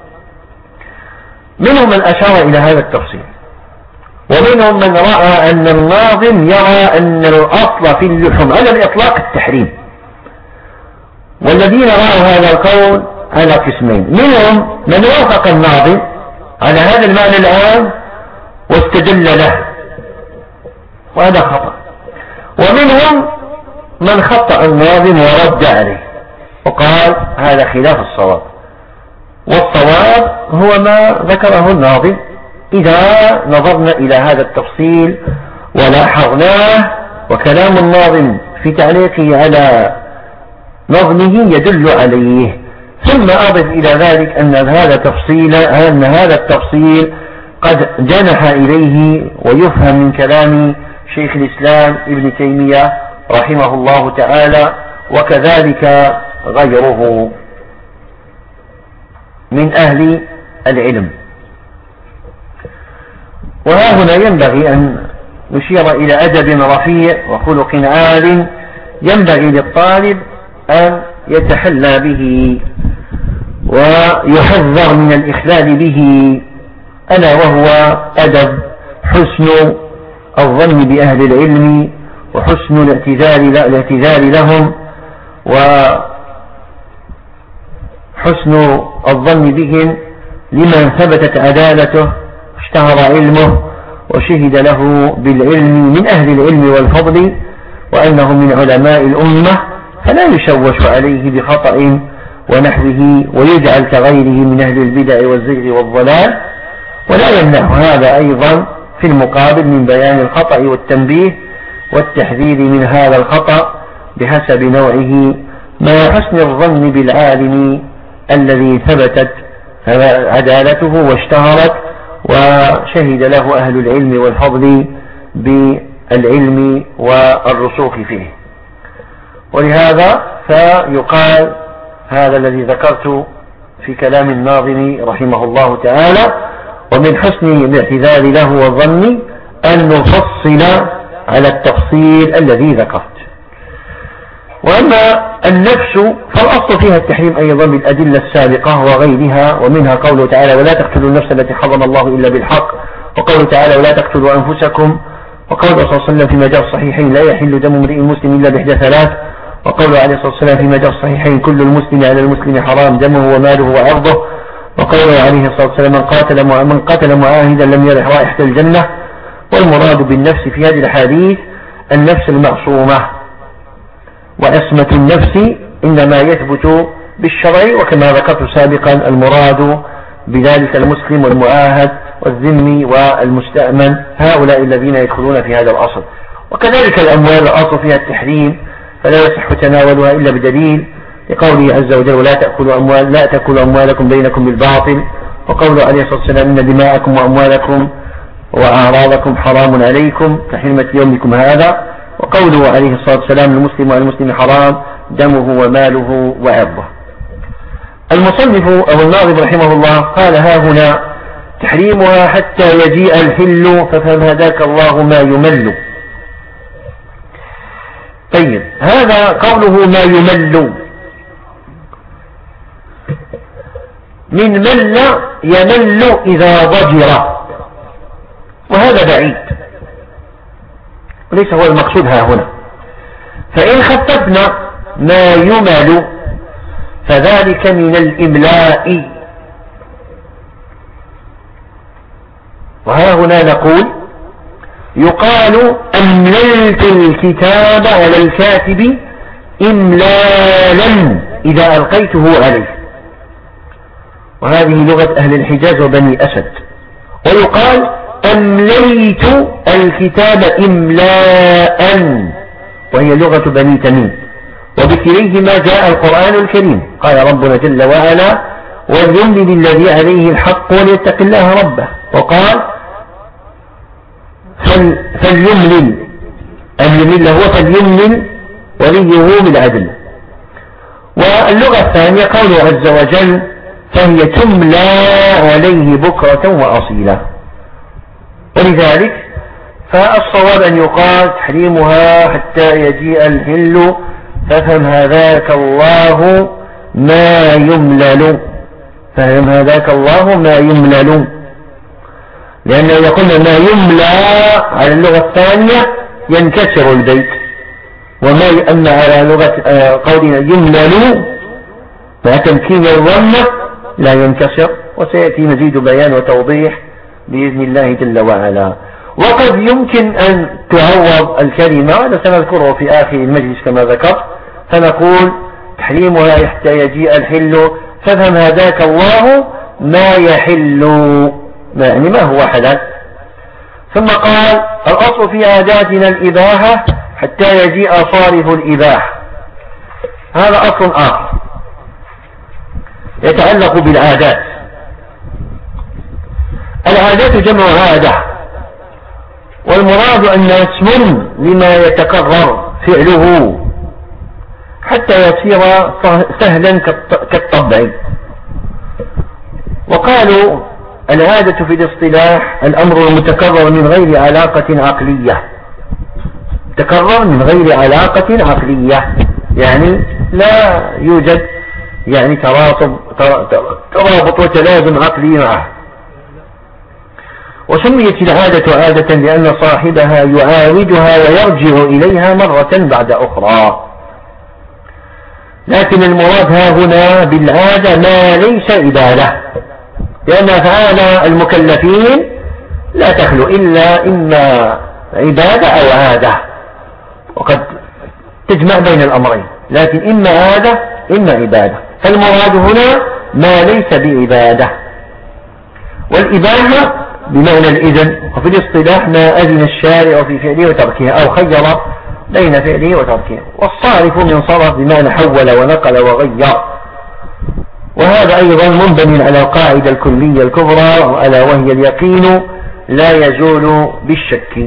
منهم من أشار إلى هذا التفصيل، ومنهم من رأى أن الناظم يرى أن الأصل في اللحوم على الإطلاق التحريم، والذين رأوا هذا القول على قسمين: منهم من وافق الناظم على هذا المعنى الآن واستدل له، وهذا خطأ، ومنهم من خطأ الناظم ورد عليه وقال هذا خلاف الصواب، والصواب هو ما ذكره الناظم إذا نظرنا إلى هذا التفصيل ولاحظناه. وكلام الناظم في تعليقه على نظمه يدل عليه. ثم أضف إلى ذلك أن هذا تفصيل أن هذا التفصيل قد جنح إليه ويفهم من كلام شيخ الإسلام ابن تيمية رحمه الله تعالى، وكذلك غيره من أهل العلم. وها هنا ينبغي أن نشير إلى أدب رفيع وخلق عال ينبغي للطالب أن يتحلى به ويحذر من الإخلال به، ألا وهو أدب حسن الظن بأهل العلم وحسن الاعتذار لهم وحسن الظن بهم لمن ثبتت عدالته اشتهر علمه وشهد له بالعلم من أهل العلم والفضل وأنه من علماء الأمة، فلا يشوش عليه بخطأ ونحوه ويجعل كغيره من أهل البدع والزيغ والضلال. ولا يمنع هذا أيضا في المقابل من بيان الخطأ والتنبيه والتحذير من هذا الخطأ بحسب نوعه، مع حسن الظن بالعالم الذي ثبتت عدالته واشتهرت وشهد له أهل العلم والفضل بالعلم والرسوخ فيه. ولهذا فيقال هذا الذي ذكرت في كلام الناظم رحمه الله تعالى: ومن حسن الاعتذار له وظني أن نفصل على التفصيل الذي ذكرت. وأما النفس فالأصل فيها التحريم أيضا بالأدلة السابقة وغيرها، ومنها قوله تعالى: ولا تقتلوا النفس التي حرم الله إلا بالحق، وقوله تعالى: ولا تقتلوا أنفسكم، وقوله صلى الله عليه وسلم فيما جاء الصحيحين: لا يحل دم امرئ مسلم إلا بإحدى ثلاث، وقوله عليه الصلاة والسلام فيما جاء الصحيحين: كل المسلم على المسلم حرام دمه وماله وعرضه، وقوله عليه الصلاة والسلام: من قاتل من قتل معاهدا لم يرح رائحة الجنة. والمراد بالنفس في هذه الحديث النفس المعصومة، وعصمة النفس إنما يثبت بالشرع، وكما ذكرت سابقا المراد بذلك المسلم والمعاهد والذمي والمستأمن، هؤلاء الذين يدخلون في هذا الأصل. وكذلك الأموال الأصل فيها التحريم فلا يصح تناولها إلا بدليل، لقوله عز وجل: ولا تأكلوا أموال لا تأكلوا أموالكم بينكم بالباطل، وقوله عليه الصلاة والسلام: إن دماءكم وأموالكم وأعراضكم حرام عليكم كحرمة يومكم هذا، وقوله عليه الصلاة والسلام: المسلم والمسلم حرام دمه وماله وعرضه. المصنف أو الناظم رحمه الله قال ها هنا تحريمها حتى يجيء الحل ففهم هداك الله ما يمل. طيب هذا قوله ما يمل من مل يمل إذا ضجر، وهذا بعيد وليس هو المقصود ها هنا. فإن خففنا ما يمل فذلك من الإملاء. وها هنا نقول يقال أمللت الكتاب على الكاتب إملالا إذا ألقيته عليه، وهذه لغة أهل الحجاز وبني أسد. ويقال أمليت الكتاب إملاء وهي لغة بني تميم، وبكليهما جاء القرآن الكريم. قال ربنا جل وعلا وليملل الذي عليه الحق وليتق الله ربه، وقال فليملل الممل هو فليملل وليه بالعدل. واللغة الثانية قوله عز وجل فهي تملى عليه بكرة وأصيلا. ولذلك فالصواب أن يقال تحريمها حتى يجيء الحل ففهم هذاك الله ما يملل، فهم هذاك الله ما يملل، لأنه إذا قلنا ما يملى على اللغة الثانية ينكسر البيت، وما يأمن على لغة قولنا يملل مع تمكين الضمة لا ينكسر، وسيأتي مزيد بيان وتوضيح بإذن الله جل وعلا. وقد يمكن أن تعوض الكلمة، هذا سنذكره في آخر المجلس كما ذكرت، فنقول تحريمها حتى يجيء الحل ففهم هداك الله ما يحل، يعني ما هو حلال. ثم قال الأصل في عاداتنا الإباحة حتى يجيء صارف الإباحة. هذا أصل آخر يتعلق بالعادات. العادات جمع عادة، والمراد أن اسم لما يتكرر فعله حتى يصير سهلا كالطبع. وقالوا العادة في الاصطلاح الأمر المتكرر من غير علاقة عقلية، تكرر من غير علاقة عقلية، يعني لا يوجد يعني ترابط ترابط وتلازم عقلي معه. وسميت العادة عادة لأن صاحبها يعاودها ويرجع إليها مرة بعد أخرى. لكن المراد ها هنا بالعادة ما ليس إبادة، لأن أفعال المكلفين لا تخلو إلا إما عبادة أو عادة، وقد تجمع بين الأمرين، لكن إما عادة إما عبادة. فالمراد هنا ما ليس بعبادة. والإباحة بمعنى الإذن، وفي الاصطلاح ما أذن الشارع في فعله وتركه أو خير بين فعله وتركه. والصارف من صرف بمعنى حول ونقل وغير، وهذا أيضا منبن على القاعدة الكلية الكبرى ألا وهي اليقين لا يزول بالشك.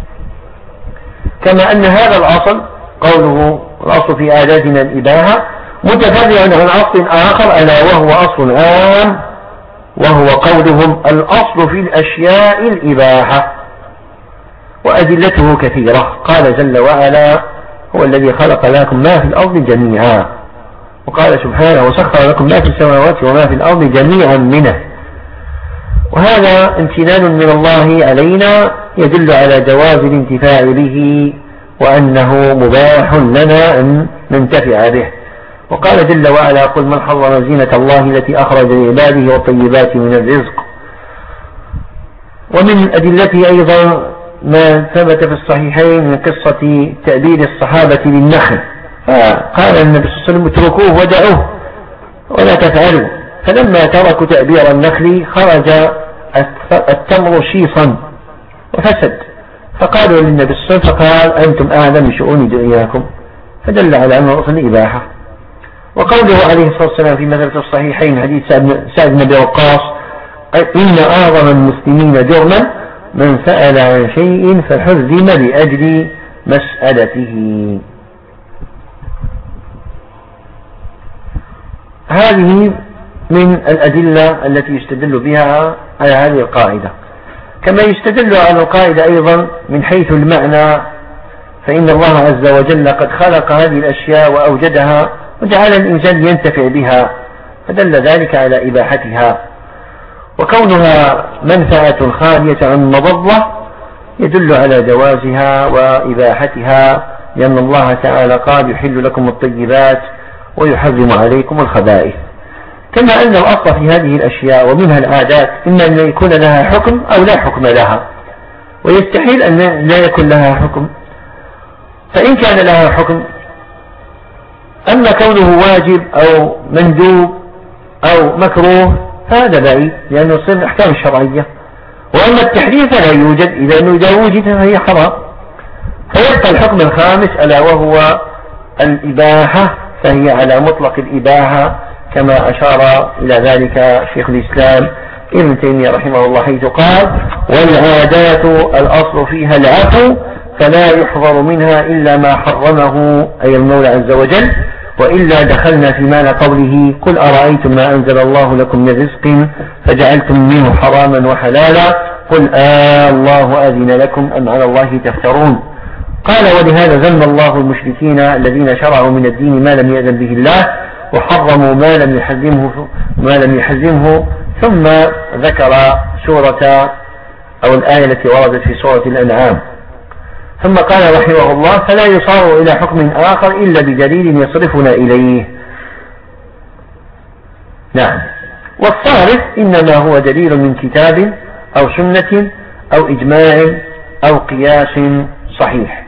كما أن هذا الأصل قوله الأصل في عاداتنا الإباحة متفرع عن أصل آخر ألا وهو أصل عام، وهو قولهم الأصل في الأشياء الإباحة، وأدلته كثيرة. قال جل وعلا هو الذي خلق لكم ما في الأرض جميعا، وقال سبحانه وسخر لكم ما في السماوات وما في الأرض جميعا منه. وهذا امتنان من الله علينا يدل على جواز الانتفاع به وأنه مباح لنا أن ننتفع به. وقال جل وعلا قل من حرم زينة الله التي أخرج لعباده والطيبات من الرزق. ومن أدلته أيضا ما ثبت في الصحيحين من قصة تأبيد الصحابة للنخل، فقال النبي صلى الله عليه وسلم اتركوه ودعوه ولا تفعلوا، فلما تركوا تأبير النخل خرج التمر شيصا وفسد، فقالوا للنبي صلى الله عليه وسلم فقال أنتم أعلم بشؤون دنياكم، فدل على أنه أصل إباحة. وقوله عليه الصلاة والسلام في مثل الصحيحين حديث سعد بن أبي وقاص إن أعظم المسلمين جرما من سأل عن شيء فحرم لأجل مسألته. هذه من الأدلة التي يستدل بها على هذه القاعدة. كما يستدل على القاعدة أيضا من حيث المعنى، فإن الله عز وجل قد خلق هذه الأشياء وأوجدها وجعل الإنسان ينتفع بها، فدل ذلك على إباحتها، وكونها منفعة خالية عن مضرة يدل على جوازها وإباحتها، لأن الله تعالى قال يحل لكم الطيبات ويحرم عليكم الخبائث. كما أن الأصل في هذه الأشياء ومنها العادات إما أن يكون لها حكم أو لا حكم لها، ويستحيل أن لا يكون لها حكم. فإن كان لها حكم، أما كونه واجب أو مندوب أو مكروه هذا بعيد، لأنه يصير الأحكام الشرعية. وأما التحريم فلا يوجد، إذا وجد فهي حرام. فيبقى الحكم الخامس ألا وهو الإباحة، فهي على مطلق الإباحة كما أشار إلى ذلك شيخ الإسلام ابن تيمية رحمه الله، حيث قال: والعادات الأصل فيها العفو فلا يحضر منها إلا ما حرمه، أي المولى عز وجل، وإلا دخلنا في معنى قوله: قل أرأيتم ما أنزل الله لكم من رزق فجعلتم منه حراما وحلالا قل آه الله أذن لكم أم على الله تفترون. قال: ولهذا ذم الله المشركين الذين شرعوا من الدين ما لم يأذن به الله وحرموا ما لم يحرمه ما لم يحرمه ثم ذكر سورة أو الآية التي وردت في سورة الأنعام. ثم قال رحمه الله: فلا يصار إلى حكم آخر إلا بدليل يصرفنا إليه. نعم، والصارف إنما هو دليل من كتاب أو سنة أو إجماع أو قياس صحيح.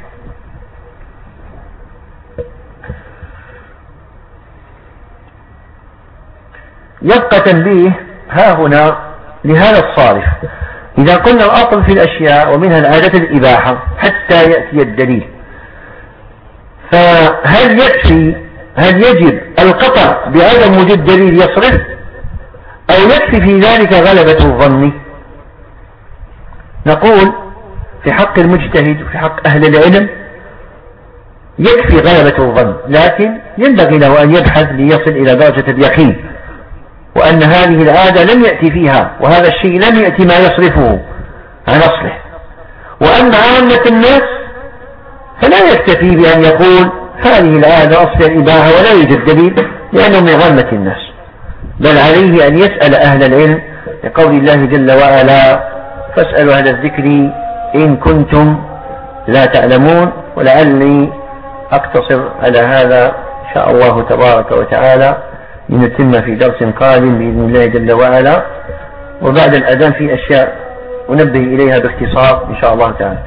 يبقى تنبيه ها هنا لهذا الصارف. إذا قلنا الأصل في الأشياء ومنها العادة الإباحة حتى يأتي الدليل، فهل يكفي هل يجب القطع بعدم وجود دليل يصرف، أو يكفي في ذلك غلبة الظن؟ نقول في حق المجتهد وفي حق أهل العلم يكفي غلبة الظن، لكن ينبغي له أن يبحث ليصل إلى درجة اليقين، وأن هذه العادة لم يأتي فيها وهذا الشيء لم يأتي ما يصرفه عن أصله. وأما عامة الناس فلا يكتفي بأن يقول هذه العادة أصل الإباحة ولا يوجد دليل، لأنه من عامة الناس، بل عليه أن يسأل أهل العلم، لقول الله جل وعلا: فاسألوا أهل الذكر إن كنتم لا تعلمون. ولعلي أقتصر على هذا إن شاء الله تبارك وتعالى، لنتم في درس قادم بإذن الله جل وعلا، وبعد الأذان في أشياء أنبه إليها باختصار إن شاء الله تعالى.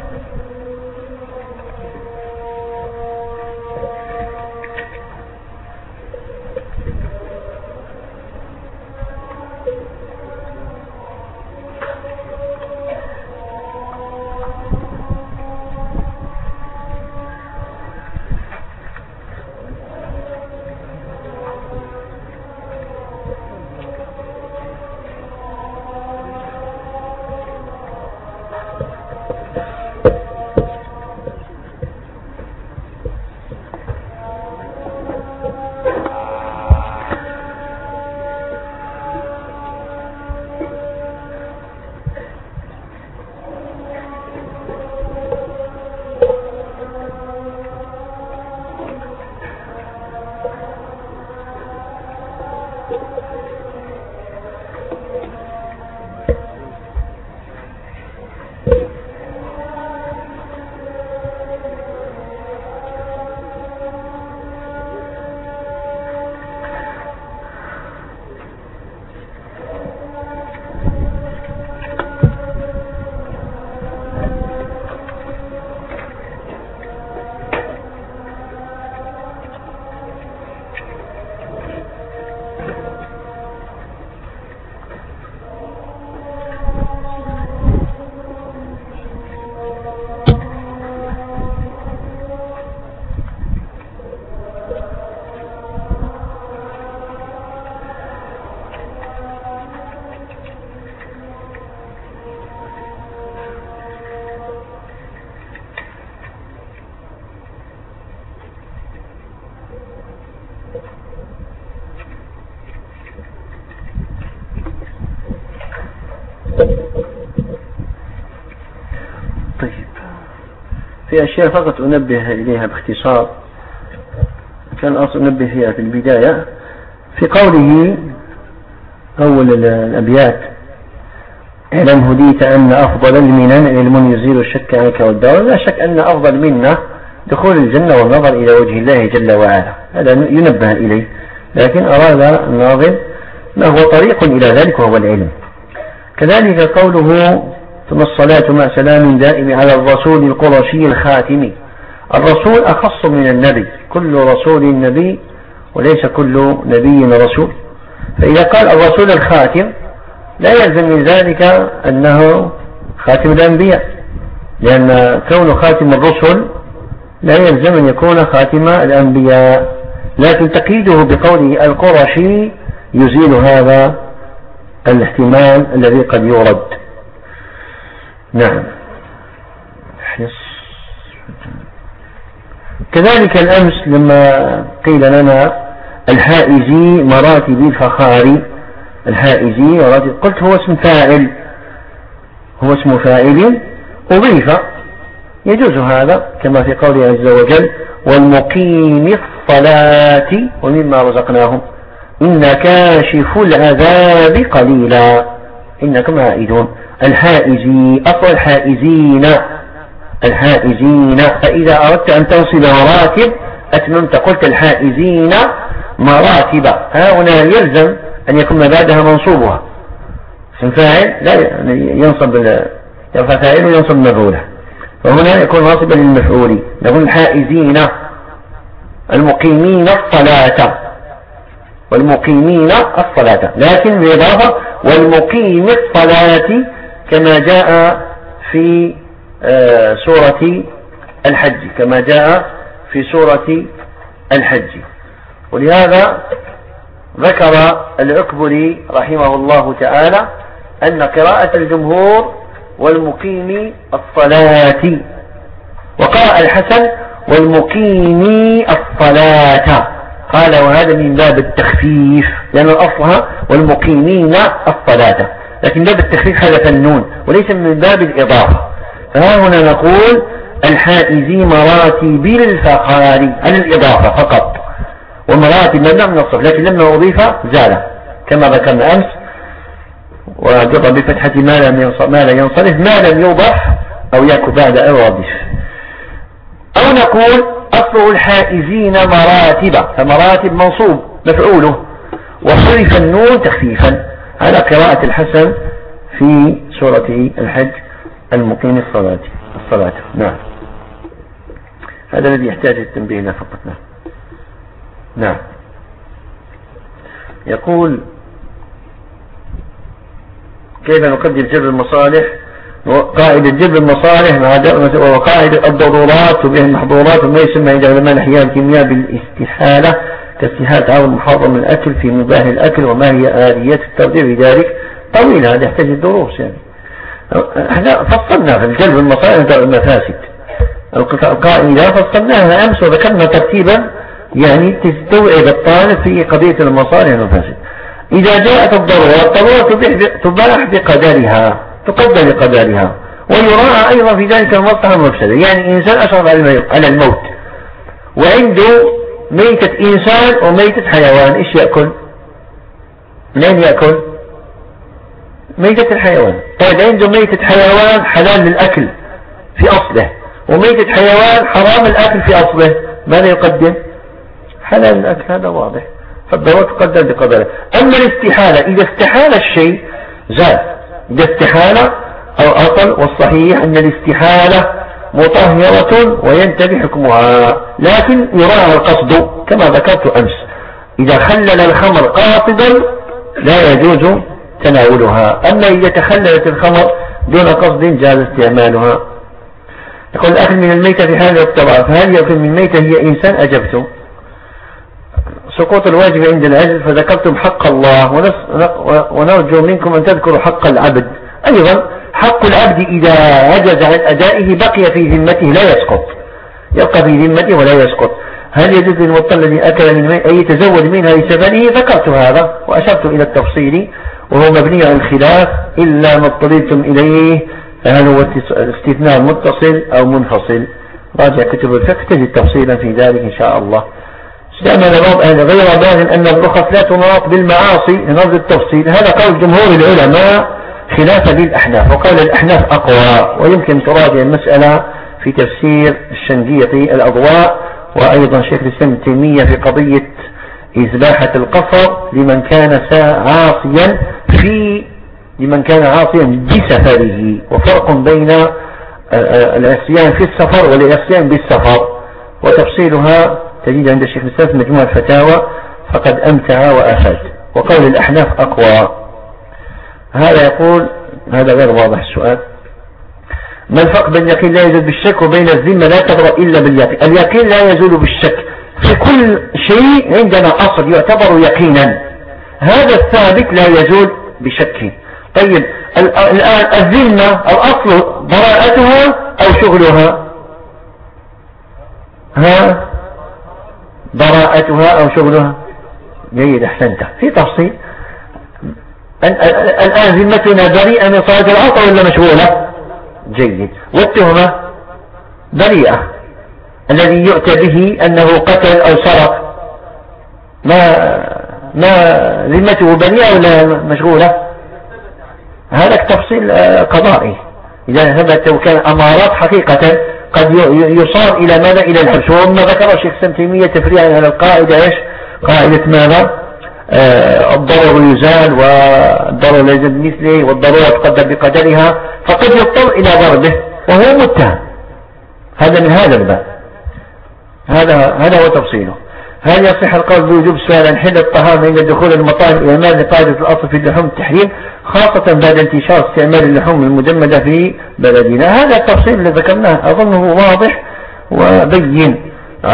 في أشياء فقط أنبه إليها باختصار، كان أصل أنبه فيها في البداية في قوله أول الأبيات: اعلم هديت أن أفضل المنن علم يزيل الشك عنك والدار. لا شك أن أفضل منا دخول الجنة والنظر إلى وجه الله جل وعلا، هذا ينبه إليه، لكن أراد الناظم ما هو طريق إلى ذلك وهو العلم. كذلك قوله: ثم الصلاة مع سلام دائم على الرسول القرشي الخاتم. الرسول أخص من النبي، كل رسول نبي وليس كل نبي رسول، فإذا قال الرسول الخاتم لا يلزم من ذلك أنه خاتم الأنبياء، لأن كون خاتم الرسل لا يلزم أن يكون خاتم الأنبياء، لكن تقييده بقوله القرشي يزيل هذا الاحتمال الذي قد يورد. نعم. كذلك الأمس لما قيل لنا الحائزي مراتب الفخار، الحائزي مراتب، قلت هو اسم فاعل، هو اسم فاعل أضيف، يجوز هذا كما في قوله عز وجل: والمقيم الصلاة ومما رزقناهم إن كاشف العذاب قليلا إنكم عائدون. الحائزي أصل الحائزين، الحائزين، فإذا أردت أن تنصب مراتب أتممت، قلت الحائزين مراتب، هنا يلزم أن يكون بعدها منصوبها اسم فاعل، لا ينصب يرفع فاعل وينصب مفعوله، وهنا يكون ناصبا للمفعول، نقول الحائزين المقيمين الصلاة، والمقيمين الصلاة، لكن بالإضافة والمقيم الصلاة كما جاء في آه سورة الحج، كما جاء في سورة الحج. ولهذا ذكر العكبري رحمه الله تعالى أن قراءة الجمهور والمقيم الصلاة، وقرأ الحسن والمقيم الصلاة، قال وهذا من باب التخفيف، لأن أصلها والمقيمين الصلاة، لكن باب التخفيف حذف النون وليس من باب الإضافة. فها هنا نقول الحائزي مراتب الفخار على الإضافة فقط، ومراتب مبنى من الصف، لكن لما أضيف زال كما ذكرنا أمس، وجر بفتحة ما لم ما لا ينصرف ما لم يوضح أو يكن بعد أو يضيف. أو نقول أصل الحائزين مراتب، فمراتب منصوب مفعوله وصرف النون تخفيفا على قراءة الحسن في سورة الحج المقيم الصلاة الصلاة. نعم، هذا الذي يحتاج التنبيه له فقط. نعم. نعم. يقول: كيف نقدر جلب المصالح؟ قاعدة جلب المصالح وقاعدة الضرورات وبها المحظورات، وما يسمى عند علماء الأحياء الكيمياء بالاستحالة، كاستحالة تعارض محرم الأكل في مباح الأكل، وما هي آليات التربية بذلك. طويل هذا يحتاج الدروس، يعني احنا فصلنا في الجلب المصالح المفاسد، القاعدة فصلناها أمس وذكرنا ترتيبا يعني تستوعب الطالب في قضية المصالح المفاسد. إذا جاءت الضرورة، الضرورة تباح بقدرها، تقدر بقدرها، ويراعى أيضا في ذلك المصلحة المفسدة. يعني إنسان أشرف على الموت وعنده ميتة إنسان وميتة حيوان، إيش يأكل؟ منين يأكل؟ ميتة الحيوان. طيب عنده ميتة حيوان حلال للأكل في أصله، وميتة حيوان حرام الأكل في أصله، ماذا يقدم؟ حلال الأكل، هذا واضح، فالضرورة تقدر بقدرها. أما الاستحالة، إذا استحال الشيء زاد، إذا استحالة أو أصل، والصحيح أن الاستحالة مطهرة وينتبه حكمها، لكن يراعى القصد كما ذكرت أمس، إذا خلل الخمر قاصدا لا يجوز تناولها، أما إذا تخللت الخمر دون قصد جاز استعمالها. يقول: الأكل من الميتة في حال الاضطرار، فهل يأكل من الميتة هي إنسان؟ أجبتم سقوط الواجب عند العجز، فذكرتم حق الله، ونرجو منكم أن تذكروا حق العبد أيضا. حق العبد إذا عجز عن أدائه بقي في ذمته لا يسقط، يبقى في ذمته ولا يسقط. هل يجوز للمضطر الذي أكل من أن يتزود منها لسببه؟ ذكرت هذا وأشرت إلى التفصيل، وهو مبني على الخلاف إلا ما اضطررتم إليه، فهل هو استثناء متصل أو منفصل؟ راجع كتب الفقه تجد تفصيلا في ذلك إن شاء الله. استعمل بعض أهل غير باغ أن الرخص لا تناط بالمعاصي لنرد التفصيل، هذا قول جمهور العلماء خلافا للأحناف، وقول الأحناف أقوى، ويمكن تراجع المسألة في تفسير الشنقيطي الأضواء، وأيضا شيخ الإسلام ابن تيمية في قضية إزباحة القصر لمن كان عاصيا في لمن كان عاصيا بسفره، وفرق بين العصيان في السفر والعصيان بالسفر، وتفصيلها تجد عند الشيخ الإسلام في مجموع الفتاوى فقد أمتع وأفاد، وقول الأحناف أقوى. هذا يقول هذا غير واضح السؤال. ما الفرق بين اليقين لا يزول بالشك وبين الذمة لا تبرأ إلا باليقين؟ اليقين لا يزول بالشك في كل شيء عندنا أصل يعتبر يقينا، هذا الثابت لا يزول بشك. طيب الآن الذمة الأصل براءتها أو شغلها؟ ها براءتها أو شغلها؟ جيد أحسنت. في تفصيل الآن ذمتنا بريئة من صلاة العصر ولا مشغولة؟ جيد. والتهمة بريئة، الذي يؤتى به أنه قتل أو سرق ما ما ذمته بريئة ولا مشغولة؟ هذا تفصيل قضائي. إذا ثبت وكان أمارات حقيقة قد يصار إلى ماذا؟ إلى الحبس. وما ذكر الشيخ ابن تيمية تفريعا على القاعدة إيش؟ قاعدة ماذا؟ آه الضرر يزال والضرر لا يزال بمثله والضرورة تقدر بقدرها، فقد يضطر إلى ضربه وهو متهم. هذا من هذا الباب، هذا هذا هو تفصيله. هل يصح القول بوجوب سؤال عن حل الطهارة عند دخول المطاعم إلى ماذا قاعدة الأصل في اللحوم التحريم، خاصة بعد انتشار استعمال اللحوم المجمدة في بلدنا؟ هذا التفصيل اللي ذكرناه أظنه واضح وبين،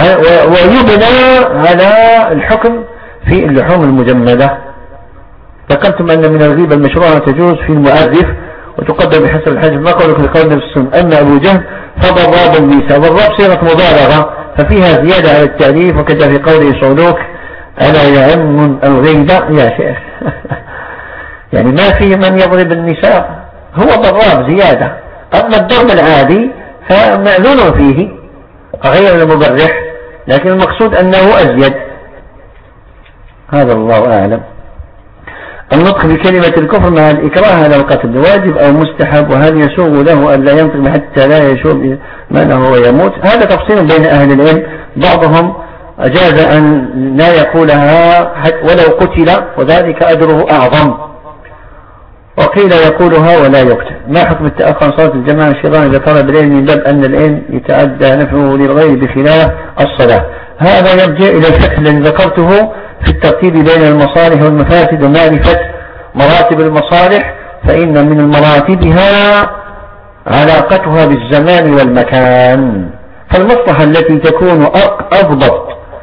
ويبنى على الحكم في اللحوم المجمدة. ذكرتم أن من الغيبة المشروعة تجوز في المؤرف وتقدم بحسب الحجم، ما قولك لقول نفس السنة أما أبو جهل فضراب النساء، والراب صيغة مبالغة ففيها زيادة على التعريف، وكذا في قوله صعلوك ألا يعم الغيبة يا شيخ يعني ما فيه من يضرب النساء، هو ضراب زيادة. أما الضرب العادي فمأذون فيه غير المبرح، لكن المقصود أنه أزيد. هذا الله أعلم. النطق بكلمة الكفر مع الإكراه على القتل واجب أو مستحب، وهل يسوغ له أن لا ينطق حتى لا يشوب مانه ويموت؟ هذا تفصيل بين أهل العلم، بعضهم أجاز أن لا يقولها ولو قتل وذلك أجره أعظم، وقيل يقولها ولا يقتل. ما حكم التأخر صلاة الجماعة الشيطان إذا طلب العلم من باب أن العلم يتعدى نفعه للغير بخلاف الصلاة؟ هذا يرجع إلى الفقه الذي ذكرته في الترتيب بين المصالح والمفاسد ومعرفة مراتب المصالح، فإن من مراتبها علاقتها بالزمان والمكان، فالمصلحة التي تكون أضبط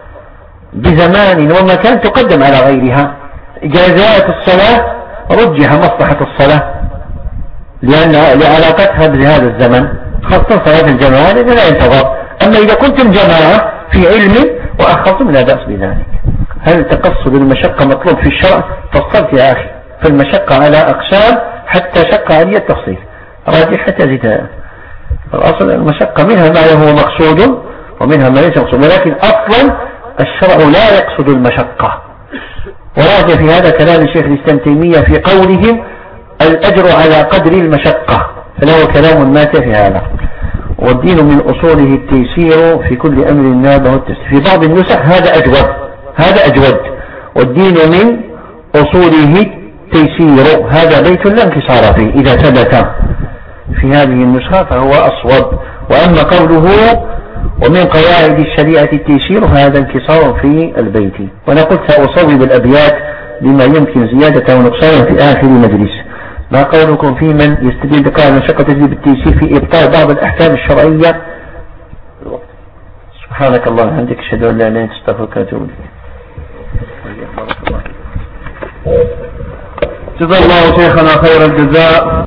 بزمان ومكان تقدم على غيرها. جزاءة الصلاة رجح مصلحة الصلاة لأن لعلاقتها بهذا الزمن، خاصة صلاة الجماعة لأنه لا ينتظر. أما إذا كنتم جماعة في علم وأخذتم لا بأس بذلك. هل تقصد المشقة مطلوب في الشرع؟ فصلت يا أخي فالمشقة على أقسام حتى شق علي التفصيل، راجحة تجدها. الأصل المشقة منها ما هو مقصود ومنها ما ليس مقصود، ولكن أصلا الشرع لا يقصد المشقة. وراجع في هذا كلام الشيخ الإسلام تيمية في قولهم الأجر على قدر المشقة، فله كلام ماتع في هذا. والدين من أصوله التيسير في كل أمر نابه التسليم. في بعض النسخ هذا أجود، هذا أجود. والدين من أصوله التيسير، هذا بيت لا انكسار فيه إذا ثبت في هذه النسخة فهو أصوب. وأما قوله ومن قواعد الشريعة التيسير فهذا انكسار في البيت. وأنا قلت سأصوب الأبيات لما يمكن زيادة ونقصان في آخر مجلس. ما قولكم في من يستدل بقاعدة المشقة تجري بالتيسير في إبطال بعض الأحكام الشرعية؟ سبحانك اللهم وبحمدك أشهد أن لا إله إلا أنت أستغفرك وأتوب إليك. جزا الله شيخنا خير الجزاء.